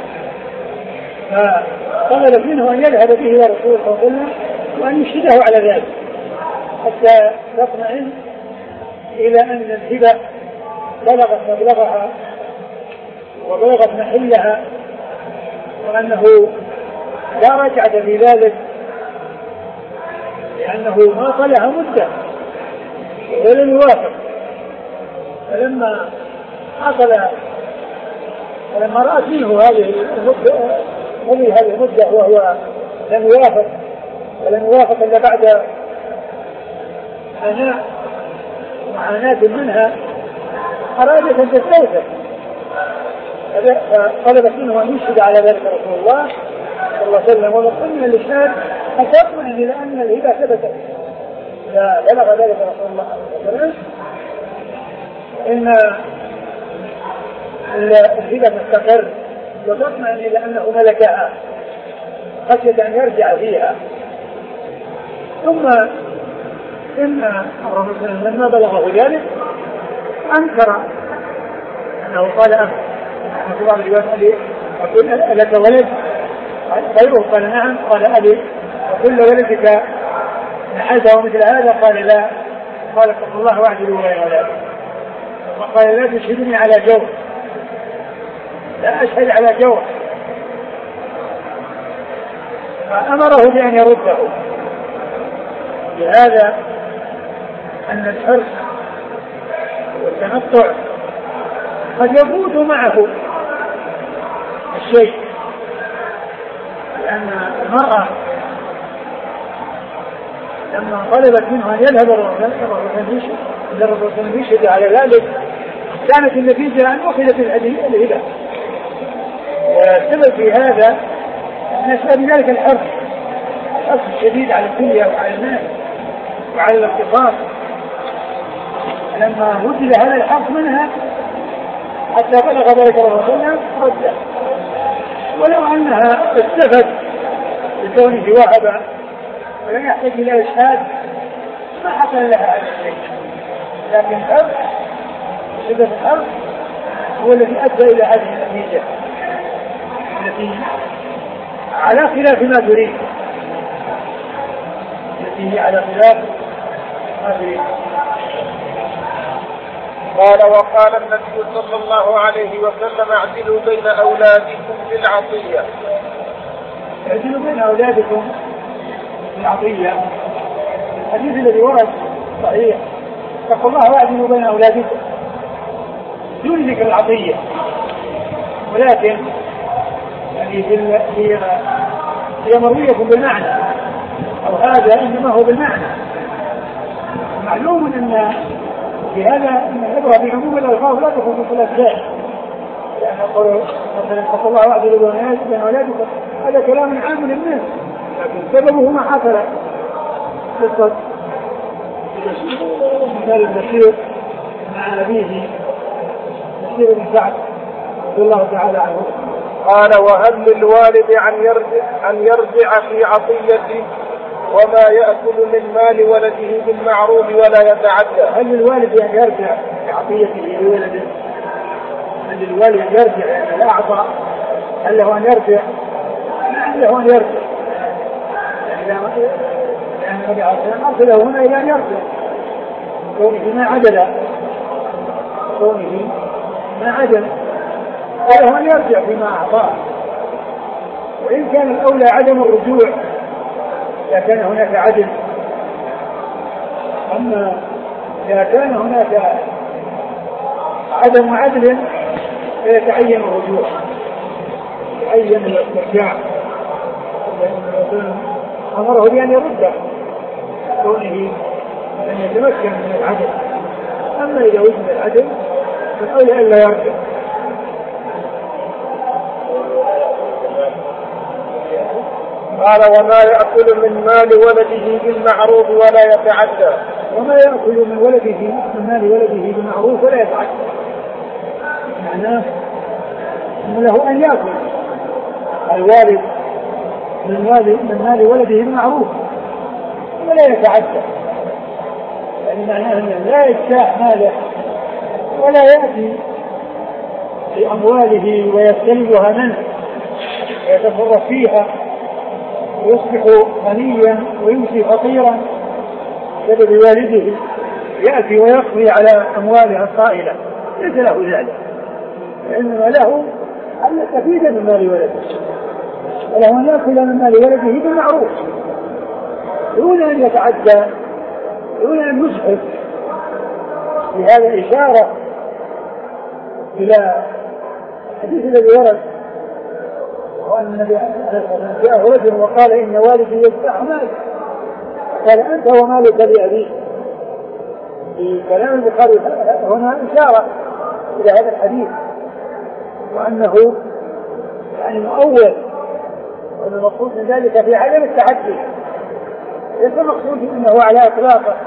فطلبت منه أن يذهب به إلى رسول الله صلى الله عليه وسلم وأن يشهده على ذلك حتى تطمئن إلى أن الهبة بلغت مبلغها وبلغت محلها، وأنه لا رجعة في ذلك، لأنه ما طلها مدة ولم يوافق. فلما حصل فلما رأت منه هذه المدة هذه المدة وهو لم يوافق ولم يوافق إلا بعد عناء وعناء منها، أرادت أن تستوثق، فطلبت منه أن يشهد على ذلك رسول الله صلى الله عليه وسلم. ومن الإشهاد أتطمئن إلى أن الهبة ثبتت. إذا بلغ ذلك رسول الله صلى الله عليه وسلم إن الهبة مستقر، وتطمئن إلى أنه ملكها خشية أن يرجع فيها. ثم إن الرسول لما بلغه ذلك أنكر أنه قال أم في بعض الروايات أبي أقول لك ولد غيره؟ قال نعم. قال أبي وكل ولدك نحلته مثل هذا؟ قال لا. قال اتقوا الله واعدلوا بين أولادكم. وقال لا تشهدني على جور، لا أشهد على جور. فأمره بأن يرده. لهذا أن الحرص والتنطع قد يفوت معه الشيء، لأن المرأة لما طلبت منه أن يذهب الرسول يشهد على ذلك كانت النتيجة أن أخذت الهبة. والسبب في هذا أن سبب ذلك الحرص الحرص الشديد على الدنيا وعلى الناس وعلى الاقتصاد. لما وجد هذا الحرص منها حتى بلغ ذلك الرسول رده. ولو أنها استفدت بكونه وهب ولم يحتاج إلى إشهاد ما حصل لها هذا الشيء، لكن الحرص شدة الحرص هو الذي أدى إلى هذه النتيجة التي على خلاف ما تريد، التي هي على خلاف ما تريد. قال وقال النبي صلى الله عليه وسلم اعدلوا بين أولادكم بالعطية. اعدلوا بين أولادكم بالعطية. الحديث الذي ورد صحيح اتقوا الله واعدلوا بين أولادكم دون ذكر العطية، ولكن يعني هي هي مروية بالمعنى، أو هذا إنما هو بالمعنى. معلوم أن في هذا أن العبرة بعموم الألفاظ لا تكون في الأسباب، لأن قولوا مثلا اتقوا الله واعدلوا بين أولادكم هذا كلام عام للناس، لكن سببه ما حصل قصة مثال البشير مع أبيه بشير بن سعد رضي الله تعالى عنه. قال وهل للوالد أن يرجع, أن يرجع في عطية وما يأكل من مال ولده بالمعروف ولا يتعدى. هل الوالد أن يرجع بعطيته لولده؟ هل الوالد أن يرجع يعني لا أعطى؟ هل له أن يرجع؟ هل له أن يرجع؟ يعني النبي عليه الصلاة والسلام أرسله هنا إلى أن يرجع كونه ما عدل كونه ما عدل وله أن يرجع فيما أعطاه. وإن كان الأولى عدم الرجوع لكان هناك عدل. أما إذا كان هناك عدم عدل فيتعين الرجوع يتعين الارجاع أمره بأن يرد كونه أن يتمكن من العدل. أما إذا وجد العدل فالأولى ألا يرجع. قال وما يأكل من مال ولده بالمعروف ولا يتعدى. وما يأكل من ولده من مال ولده بالمعروف ولا يتعدى معناه أنه له أن يأكل الوالد من مال من مال ولده بالمعروف ولا يتعدى. يعني معناه أنه لا يجتاح ماله ولا يأتي بأمواله ويستلبها منه ويتصرف فيها ويصبح غنيا ويمسي فقيرا بسبب والده يأتي ويقضي على أمواله الطائلة. ليس له ذلك وإنما له أن يستفيد من مال ولده وله أن يأكل من مال ولده بالمعروف دون أن يتعدى دون أن يسحب. لهذا إشارة إلى الحديث الذي ورد وأن النبي جاءه رجل وقال إن والدي يجتاح مالي قال أنت ومالك لأبيك. في كلام البخاري هنا إشارة إلى هذا الحديث وأنه يعني مؤول وأن المقصود من ذلك في عدم التعدي ليس المقصود أنه على إطلاقه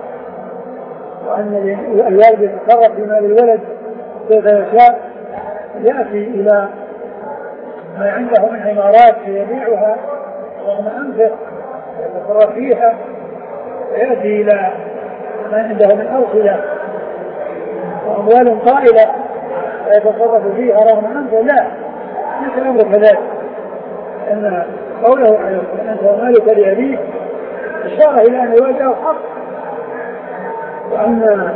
وأن الوالد يتصرف في مال الولد كيف يشاء يأتي إلى ما عنده من عمارات يبيعها رغم أنفه يتصرف فيها ويأتي إلى ما عنده من أوصلة وأموال طائلة يتصرف فيها رغم أنفه. لا ليس الأمر كذلك. أن قوله عليه أنت ومالك لأبيك إشارة إلى أن الوالد حق وأن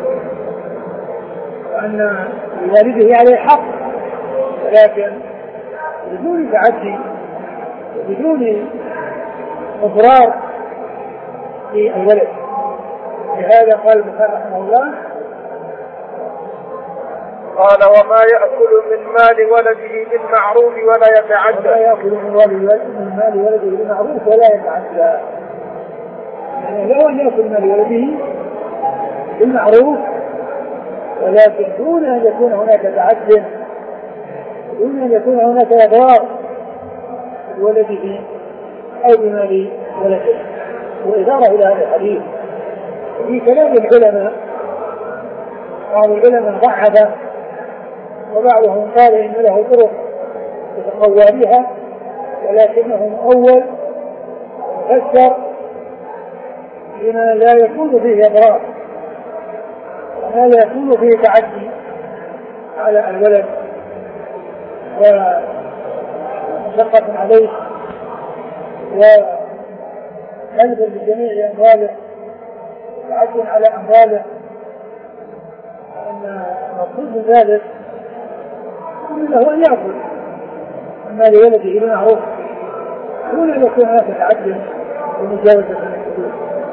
وأن لوالده عليه حق ولكن بدون تعدي وبدون إضرار في الولد. لهذا قال البخاري رحمه الله قال وما يأكل من مال ولده بالمعروف ولا يتعدى. وما يأكل من مال ولده بالمعروف ولا يتعدى. يعني لو أن يأكل مال ولده بالمعروف ولكن دون أن يكون هناك تعدي دون أن يكون هناك إضرار بولده أو بمال ولده. وإشارة إلى هذا الحديث في كلام العلماء بعض العلماء ضعف وبعضهم قال إن له طرق يتقوى بها ولكنه مؤول ومفسر بما لا يكون فيه إضرار وما لا يكون فيه تعدي على الولد ومشقة عليه وقلب لجميع أمواله وعد على أمواله. أن المقصود من ذلك له أن يأكل من مال ولده بالمعروف دون أن يكون هناك تعدي ومجاوزة الحدود.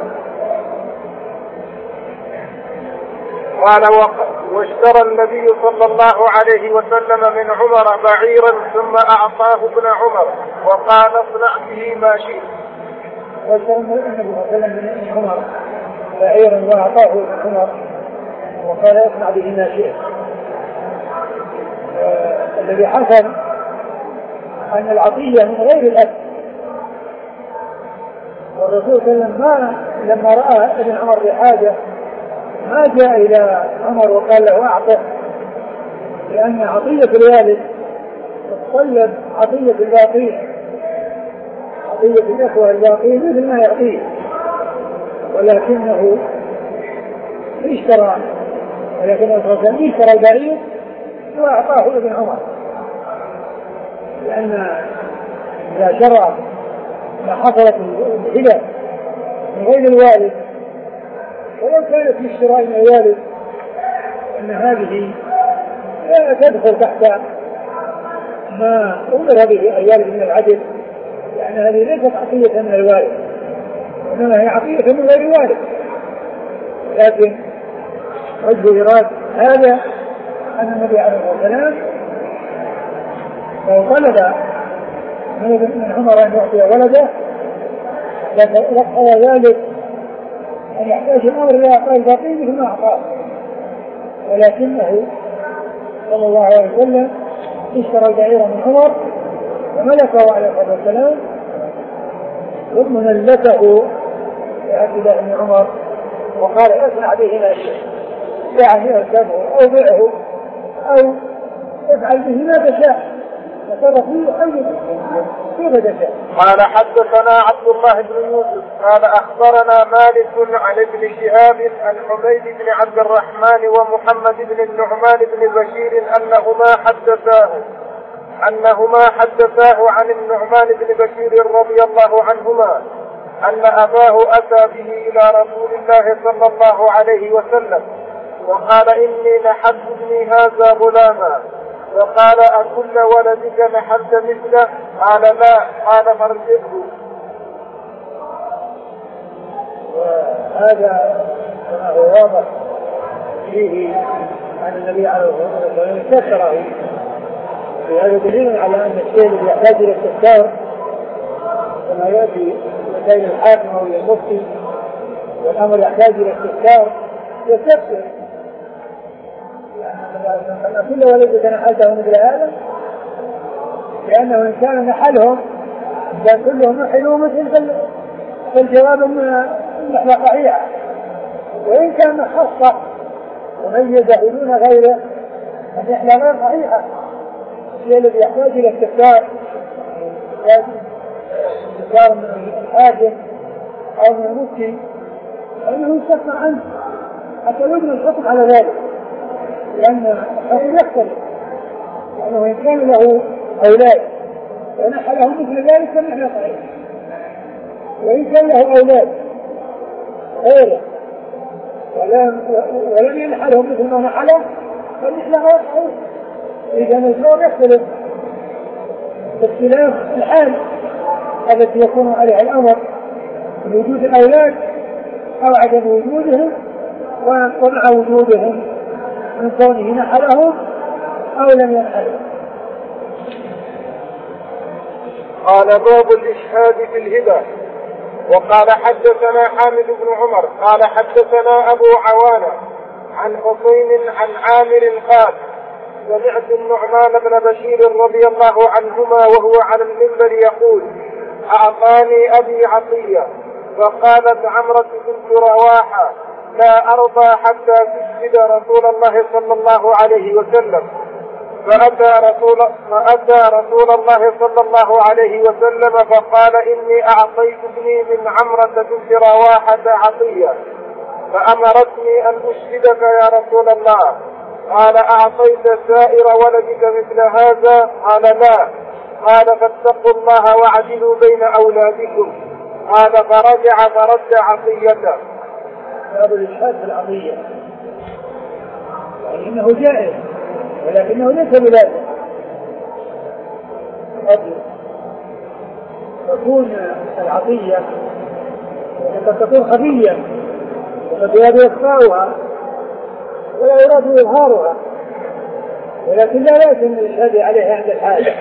قال واشترى النبي صلى الله عليه وسلم من عمر بعيرا ثم أعطاه ابن عمر وقال اصنع به ما شئت. واشترى النبي صلى الله عليه وسلم من عمر بعيرا وأعطاه ابن عمر وقال اصنع به ما شئت. الذي حصل أن العطية من غير الأب والرسول صلى الله عليه وسلم لما رأى ابن عمر بحاجة ما جاء إلى عمر وقال له أعطه لأن عطية الوالد تتطلب عطية الباقين بقية الإخوة الباقين مثل ما يعطيه، ولكنه اشترى ولكن الرسول اشترى البعير وأعطاه ابن عمر، لأن إذا شرع ما حصلت الهبة من غير الوالد ولو كانت في اشتراء من الوالد أن هذه لا تدخل تحت ما أمر به الوالد من العدل، لأن هذه ليست عطية من الوالد إنما هي عطية من غير الوالد، لكن وجه إيراد هذا أن النبي عليه الصلاة والسلام لو طلب من عمر أن يعطي ولده لقى ذلك أن يحتاج الأمر إلى أعطاء الباقي مثل ما أعطاه، ولكنه صلى الله عليه وسلم اشترى البعير من عمر وملكه عليه الصلاة والسلام ثم ملكه لعبد الله بن عمر وقال اصنع به ما شئت، يعني اركبه أو بيعه أو افعل به ما تشاء، فصرفه أي كيف تشاء. قال حدثنا عبد الله بن يوسف قال أخبرنا مالك عن ابن شهاب عن حميد بن عبد الرحمن ومحمد بن النعمان بن بشير أنهما حدثاه أنهما حدثاه عن النعمان بن بشير رضي الله عنهما أن أباه أتى به إلى رسول الله صلى الله عليه وسلم وقال إني نحلت ابني هذا غلاما، وقال أكل ولدك نحلت مثله؟ قال لا، قال فارجعه. وهذا كما هو واضح فيه أن النبي عليه الصلاة والسلام كسره، وهذا دليل على أن الشيء الذي يحتاج إلى استفسار كما يأتي بين الحاكم أو المفتي والأمر يحتاج إلى استفسار يستفسر، أن كل ولدك نحلته مثل هذا، لأنه إن كان نحلهم كان كلهم نحلوا مثل فالجواب النحلة صحيحة، وإن كان خاصة وميزه دون غيره النحلة غير صحيحة. الشيء الذي يحتاج إلى استفسار استفسار من الحاكم أو من المفتي أنه يستفسر عنه حتى يبنى الحكم على ذلك، لأن الحكم يختلف، لأنه إن كان له أولاد ونحلهم مثل ذلك فالنحلة صحيحة، وإن كان له أولاد غيره ولم, ولم ينحلهم مثل ما نحله فالنحلة غير صحيحة. إذا الجواب يختلف باختلاف الحال التي يكون عليها الأمر من وجود الأولاد أو عدم وجودهم، ومع وجودهم من كونه نحلهم أو لم ينحلهم. قال باب الإشهاد في الهبة. وقال حدثنا حامد بن عمر قال حدثنا أبو عوانة عن حسين عن عامر قال سمعت النعمان بن بشير رضي الله عنهما وهو على المنبر يقول أعطاني أبي عطية، فقالت عمرة بنت رواحة لا أرضى حتى تشهد رسول الله صلى الله عليه وسلم، فأتى رسول, فأتى رسول الله صلى الله عليه وسلم فقال إني أعطيت ابني من عمرة بنت رواحة عطية، فأمرتني أن أشهدك يا رسول الله. قال أعطيت سائر ولدك مثل هذا؟ قال لا. قال فاتقوا الله واعدلوا بين أولادكم. قال فرجع فرد عطيته. باب الإشهاد في العطية يعني إنه جائز ولكنه ليس بلازم، قد تكون العطية قد تكون خفية وقد يراد إخفاؤها ولا يراد إظهارها، ولكن لا لازم الإشهاد عليها عند الحاجة،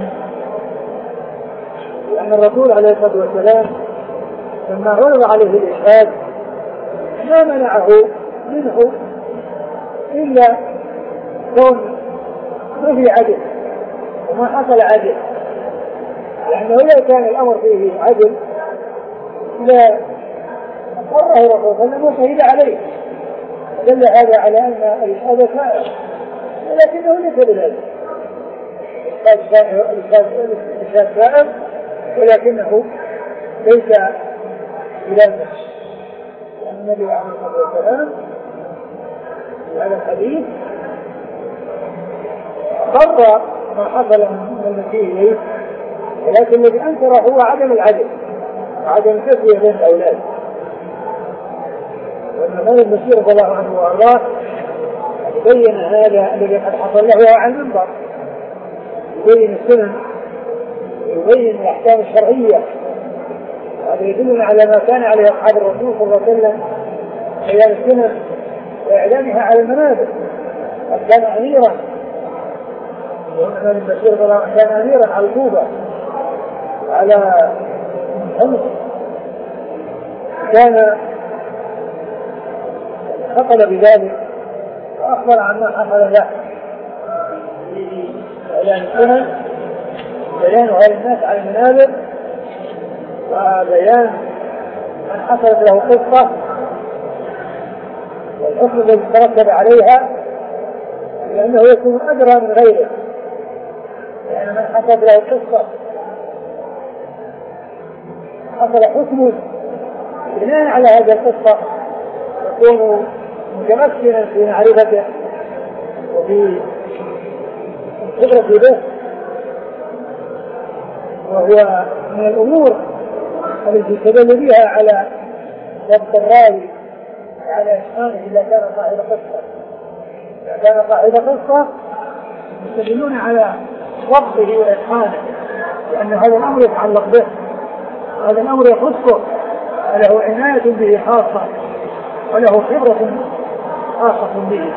لأن الرسول عليه الصلاة والسلام لما عرض عليه الإشهاد ما منعه منه إلا كون ما في عدل وما حصل عدل، لأنه لو كان الأمر فيه عدل لا أقره الرسول صلى الله عليه وسلم وشهد عليه، دل هذا على أن الإشهاد سائر ولكنه ليس بذلك، الإشهاد سائر ولكنه ليس إلى النفس. النبي عليه الصلاة والسلام في هذا الحديث قرر ما حصل من المسيح إليه، ولكن الذي أنكره هو عدم العدل وعدم التسوية بين الأولاد. وإنما المسيح رضي الله عنه وأرضاه بين هذا الذي قد حصل له على المنبر، يبين السنن ويبين الأحكام الشرعية. هذا يدلنا على ما كان عليه أصحاب الرسول صلى الله عليه وسلم بيان السنن وإعلانها على المنابر. قد كان أميرا، وإنما البشير كان أميرا على الكوفة على حمص، كان خطل بذلك وأخبر عما حصل له في إعلان السنن، بيانها للناس على المنابر، وبيان من حصلت له قصة والحكم الذي ترتب عليها، لأنه يكون أدرى من غيره. يعني من حصلت له قصة حصل حكم بناء على هذه القصة يكون متمكنا في معرفته وفي الخبرة به، وهو من الأمور التي تدل بها على ضبط الراوي على إتقانه إذا كان صاحب قصة. إذا كان صاحب قصة يستدلون على ضبطه وإتقانه، لأن هذا الأمر يتعلق به، هذا الأمر يخصه، وله عناية به خاصة، وله خبرة خاصة به.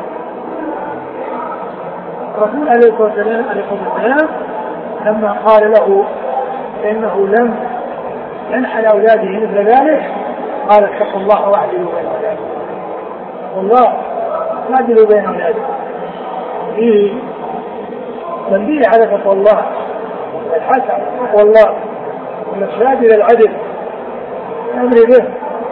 الرسول عليه الصلاة والسلام لما قال له إنه لم ينحل أولاده مثل ذلك قال اتقوا الله واعدلوا بين أولادكم. والله واعدلوا بين أولادكم فيه تنبيه على تقوى الله، الحث على تقوى الله والإرشاد إلى العدل الأمر به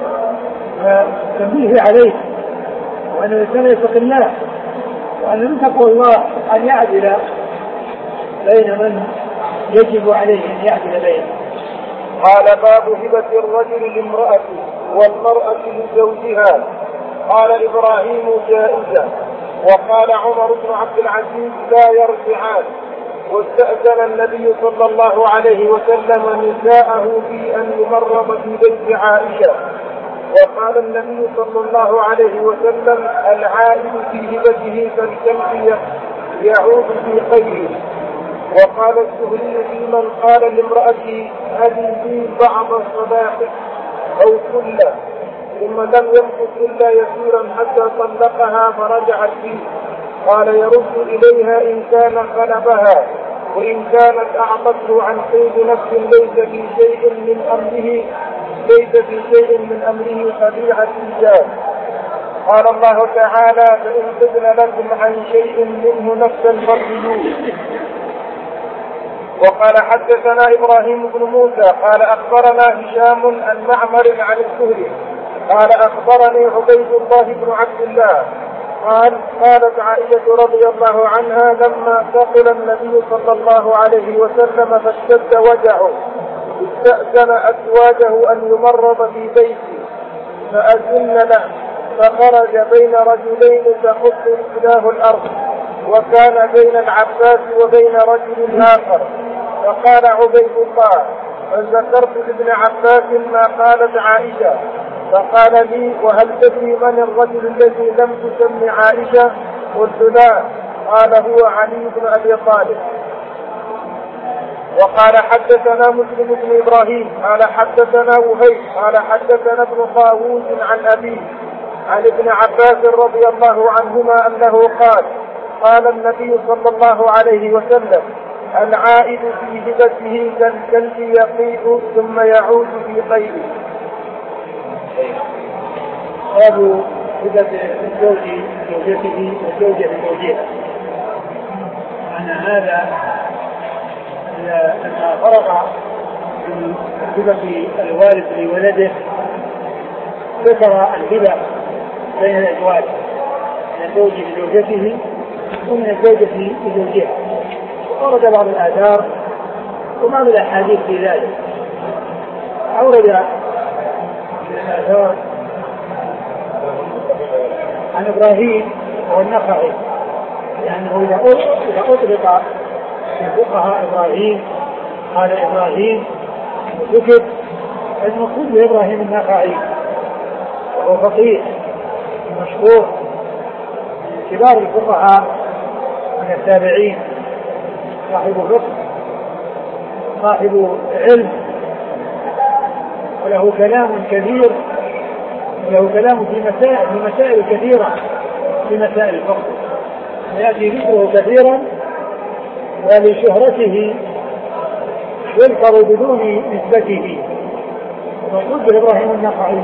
وتنبيه عليه، وأن الإنسان يتق الله، وأن من تقوى الله أن يعدل بين من يجب عليه أن يعدل بينه. قال باب هبة الرجل لامرأته والمرأة لزوجها. قال إبراهيم جائزة. وقال عمر بن عبد العزيز لا يرجعان. واستأذن النبي صلى الله عليه وسلم نساءه في أن يمرض في بيت عائشة. وقال النبي صلى الله عليه وسلم العائد في هبته كالكلب يعود في قيده. وقال الزهري في من قال لامرأته هذه لي بعض الصداق أو كله ثم لم يمكث إلا يسيرا حتى طلقها فرجعت فيه، قال يرد إليها إن كان غلبها، وإن كانت أعطته عن قيد نفس ليس في شيء من أمره ليس في شيء من أمره خديعة الجاه. قال الله تعالى فإن تبن لكم عن شيء منه نفسا فارجعوه. وقال حدثنا إبراهيم بن موسى قال أخبرنا هشام عن معمر عن الزهري قال أخبرني عبيد الله بن عبد الله قال قالت عائشة رضي الله عنها لما ثقل النبي صلى الله عليه وسلم فاشتد وجعه استأذن أزواجه أن يمرض في بيتي فأذن له، فخرج بين رجلين تخط رجلاه الأرض، وكان بين العباس وبين رجل آخر. فقال عبيد الله فذكرت لابن عباس ما قالت عائشة، فقال لي وهل تدري من الرجل الذي لم تسم عائشة؟ قلت لا. قال هو علي بن أبي طالب. وقال حدثنا مسلم بن إبراهيم قال حدثنا وهيب قال حدثنا ابن طاووس عن أبيه عن ابن عباس رضي الله عنهما أنه قال قال النبي صلى الله عليه وسلم العائد في هبته كالكلب يقيء ثم يعود في قيده. باب هبة الزوج زوجته والزوجة لزوجها. معنى هذا أنها فرض من هبة الوالد لولده ذكر الهبة بين الأزواج من الزوج لزوجته ومن الزوجة لزوجها. ورد بعض الآثار وبعض الأحاديث في ذلك. أورد الآثار عن إبراهيم والنخعي، لأنه إذا أطلق الفقهاء إبراهيم قال إبراهيم وذكر المقصود بإبراهيم النخعي، وهو فقيه مشهور كبار الفقهاء من التابعين، صاحب فقه صاحب علم، وله كلام كثير، وله كلام في مسائل في مسائل كثيرة في مسائل الفقه، ويأتي ذكره كثيرا، ولشهرته يذكر بدون نسبته. ومقصود بإبراهيم النخعي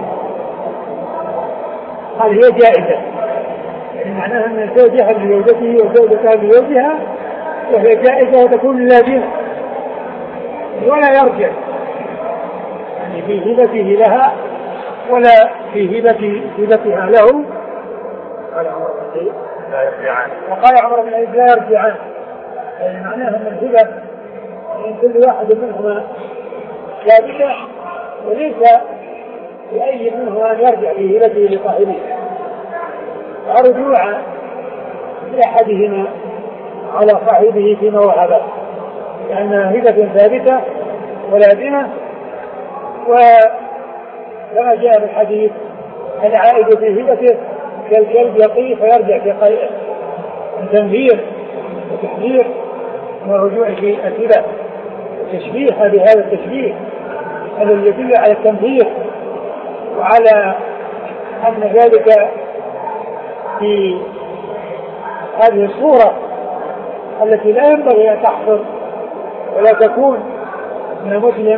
قال هي جائزة، يعني معناها أن الزوج يحب لزوجته وزوجتها لزوجها، وهي جائزة وتكون لازمة ولا يرجع يعني في هبته لها ولا في هبة هبتها له. قال عمر بن العزيز لا يرجعان، وقال عمر بن العزيز لا يرجعان، يعني معناها أن الهبة من كل واحد منهما ثابتة، وليس لأي منهما أن يرجع في هبته لصاحبه، رجوع لأحدهما على صاحبه فيما وهبه، لأنها هبة ثابتة ولازمة. وكما جاء في الحديث العائد في هبته كالكلب يقي فيرجع في قيئه، تنذير وتحذير من الرجوع في الهبة، وتشبيه بهذا التشبيه الذي يدل على التنذير وعلى أن ذلك في هذه الصورة التي لا ينبغي أن تحصل ولا تكون من مسلم،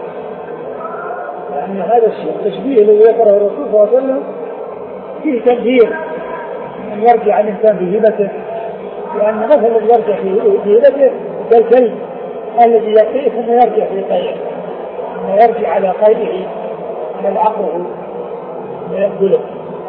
لأن هذا التشبيه الذي ذكره الرسول صلى الله عليه وسلم فيه تنذير أن يرجع الإنسان في هبته، لأن مثل الذي يرجع في هبته كالكلب الذي يقيه ثم يرجع في قيئه، ثم يرجع على قيئه يلعقه ويأكله.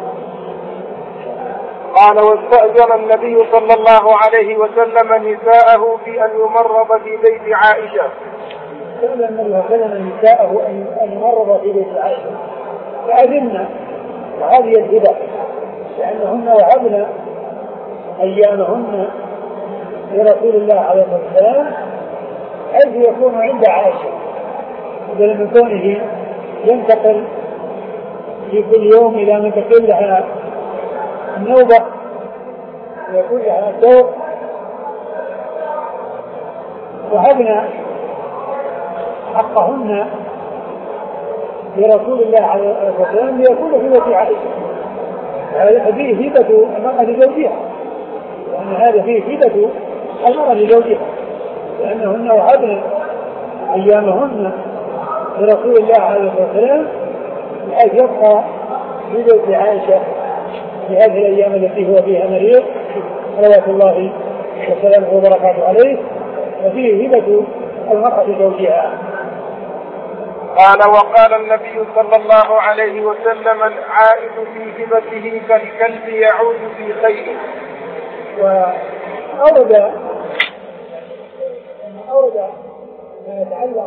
قال واستأذن النبي صلى الله عليه وسلم نساءه في أن يمرض في بيت عائشة. استأذن النبي صلى الله عليه وسلم نساءه أن يمرض في بيت عائشة، فأذن وهذه الهبة، لأنهن وهبن أيامهن لرسول الله عليه الصلاة والسلام حيث يكون عند عائشة، بدل من كونه ينتقل في كل يوم إلى من تكون لها النوبة ويكون لها الدور، وهبنا حقهن لرسول الله عليه الصلاة والسلام ليكون في بيت عائشة. هذه هبة المرأة لزوجها، لأن هذا فيه هبة المرأة لزوجها، لأنهن وهبن أيامهن لرسول الله عليه الصلاة والسلام بحيث يبقى في بيت عائشة في هذه الأيام التي هو فيها مريض صلوات الله وسلامه وبركاته عليه، وفيه هبة المرأة لزوجها. قال وقال النبي صلى الله عليه وسلم العائد في هبته كالكلب يعود في خيره. وأورد أورد ما يتعلق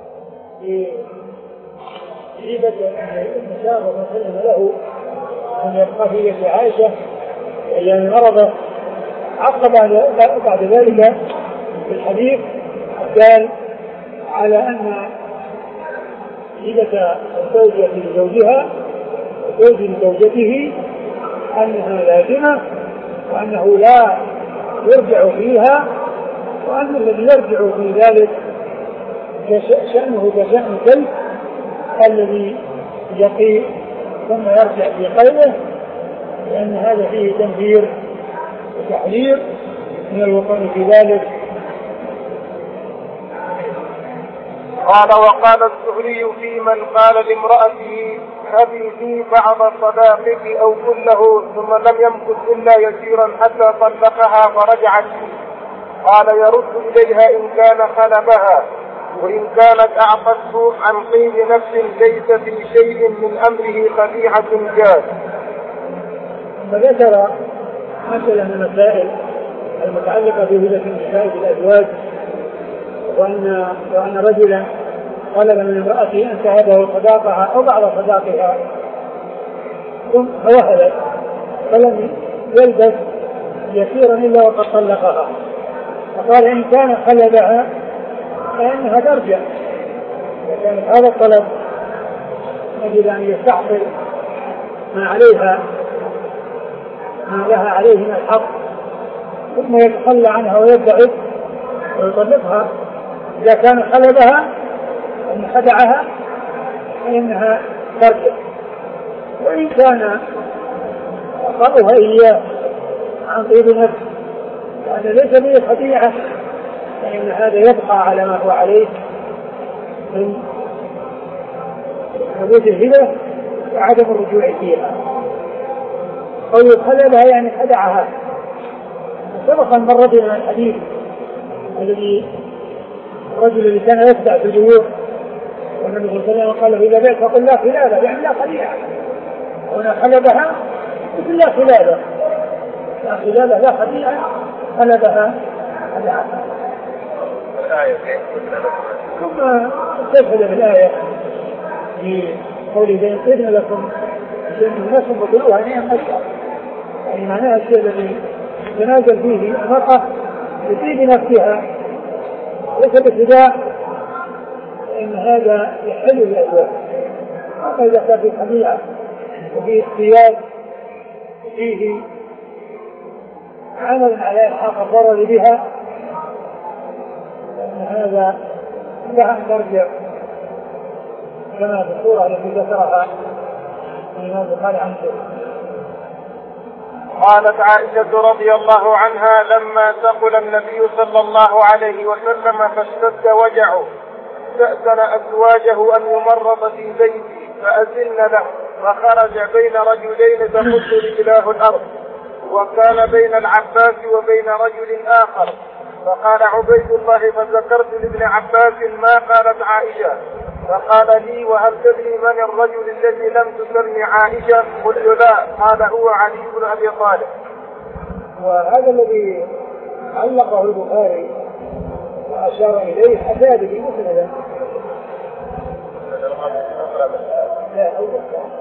بهبة النساء وما سلم له أن يبقى في بيت عائشة أيام مرضه. عقب بعد ذلك في الحديث الدال على أن هبة الزوجة لزوجها وزوج لزوجته أنها لازمة، وأنه لا يرجع فيها، وأن الذي يرجع في ذلك شأنه كشأن كلب الذي يقي ثم يرجع في قيده، لأن هذا فيه تنفير وتحذير من الوقوع في ذلك. قال وقال الزهري في من قال لامرأته هبي في بعض صداقك أو كله ثم لم يمكث إلا يسيرا حتى طلقها فرجعت، قال يرد إليها إن كان خلبها، وإن كانت أعطته عن طيب نفس ليس في شيء من أمره خديعة جاد. فذكر مثلا المسائل المتعلقة بهبة النساء بالأزواج، وأن وأن رجلا طلب من امرأته أن تهبه صداقها أو بعض صداقها ثم فوهبت فلم يلبث يسيرا إلا وقد طلقها، فقال إن كان خلبها فإنها ترجع. كان هذا الطلب يجب أن يستحصل ما عليها ما لها عليه من الحق ثم يتخلى عنها ويبعد ويطلقها. إذا كان خلبها أن خدعها فإنها ترجع، وإن كان أخطأها إياه عن طيب نفس وأن ليس به خديعة فإن هذا يبقى على ما هو عليه من ثبوت الهبة وعدم الرجوع فيها. قول خلبها يعني خدعها. سبق مرة من الحديث الذي الرجل الذي كان يخدع في البيوت والنبي صلى الله عليه وسلم قال له إذا بيت فقل لا خلابة يعني لا خديعة، وأنا خلبها قل لا خلابة لا خلابة لا خديعة خلبها خدعها. ثم استشهد بالآية في قوله بين إذن لكم الناس بطلوها نعم أشعر، يعني معناها الشيء الذي تنازل فيه المرأة بطيب نفسها ليس بخداع إن هذا يحل الأزواج. أما إذا كان في خديعة وفيه اختيار وفيه عمل على إلحاق الضرر بها فإن هذا لها أن ترجع كما في الصورة التي ذكرها الإمام البخاري عن ذلك. قالت عائشة رضي الله عنها لما ثقل النبي صلى الله عليه وسلم فاشتد وجعه استأذن أزواجه أن يمرض في بيته فأذن له فخرج بين رجلين تمد رجلاه الأرض، وكان بين العباس وبين رجل آخر، فقال عبيد الله فذكرت لابن عباس ما قالت عائشة فقال لي وهل تدري من الرجل الذي لم تسمي عائشة؟ قلت لا. قال هو علي بن أبي طالب. وهذا الذي علقه البخاري وأشار إليه حداد في مسندا لا أول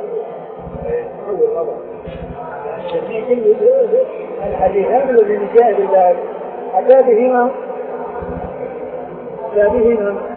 أول في كل الحديثان الذي جاء بالله حداد بهما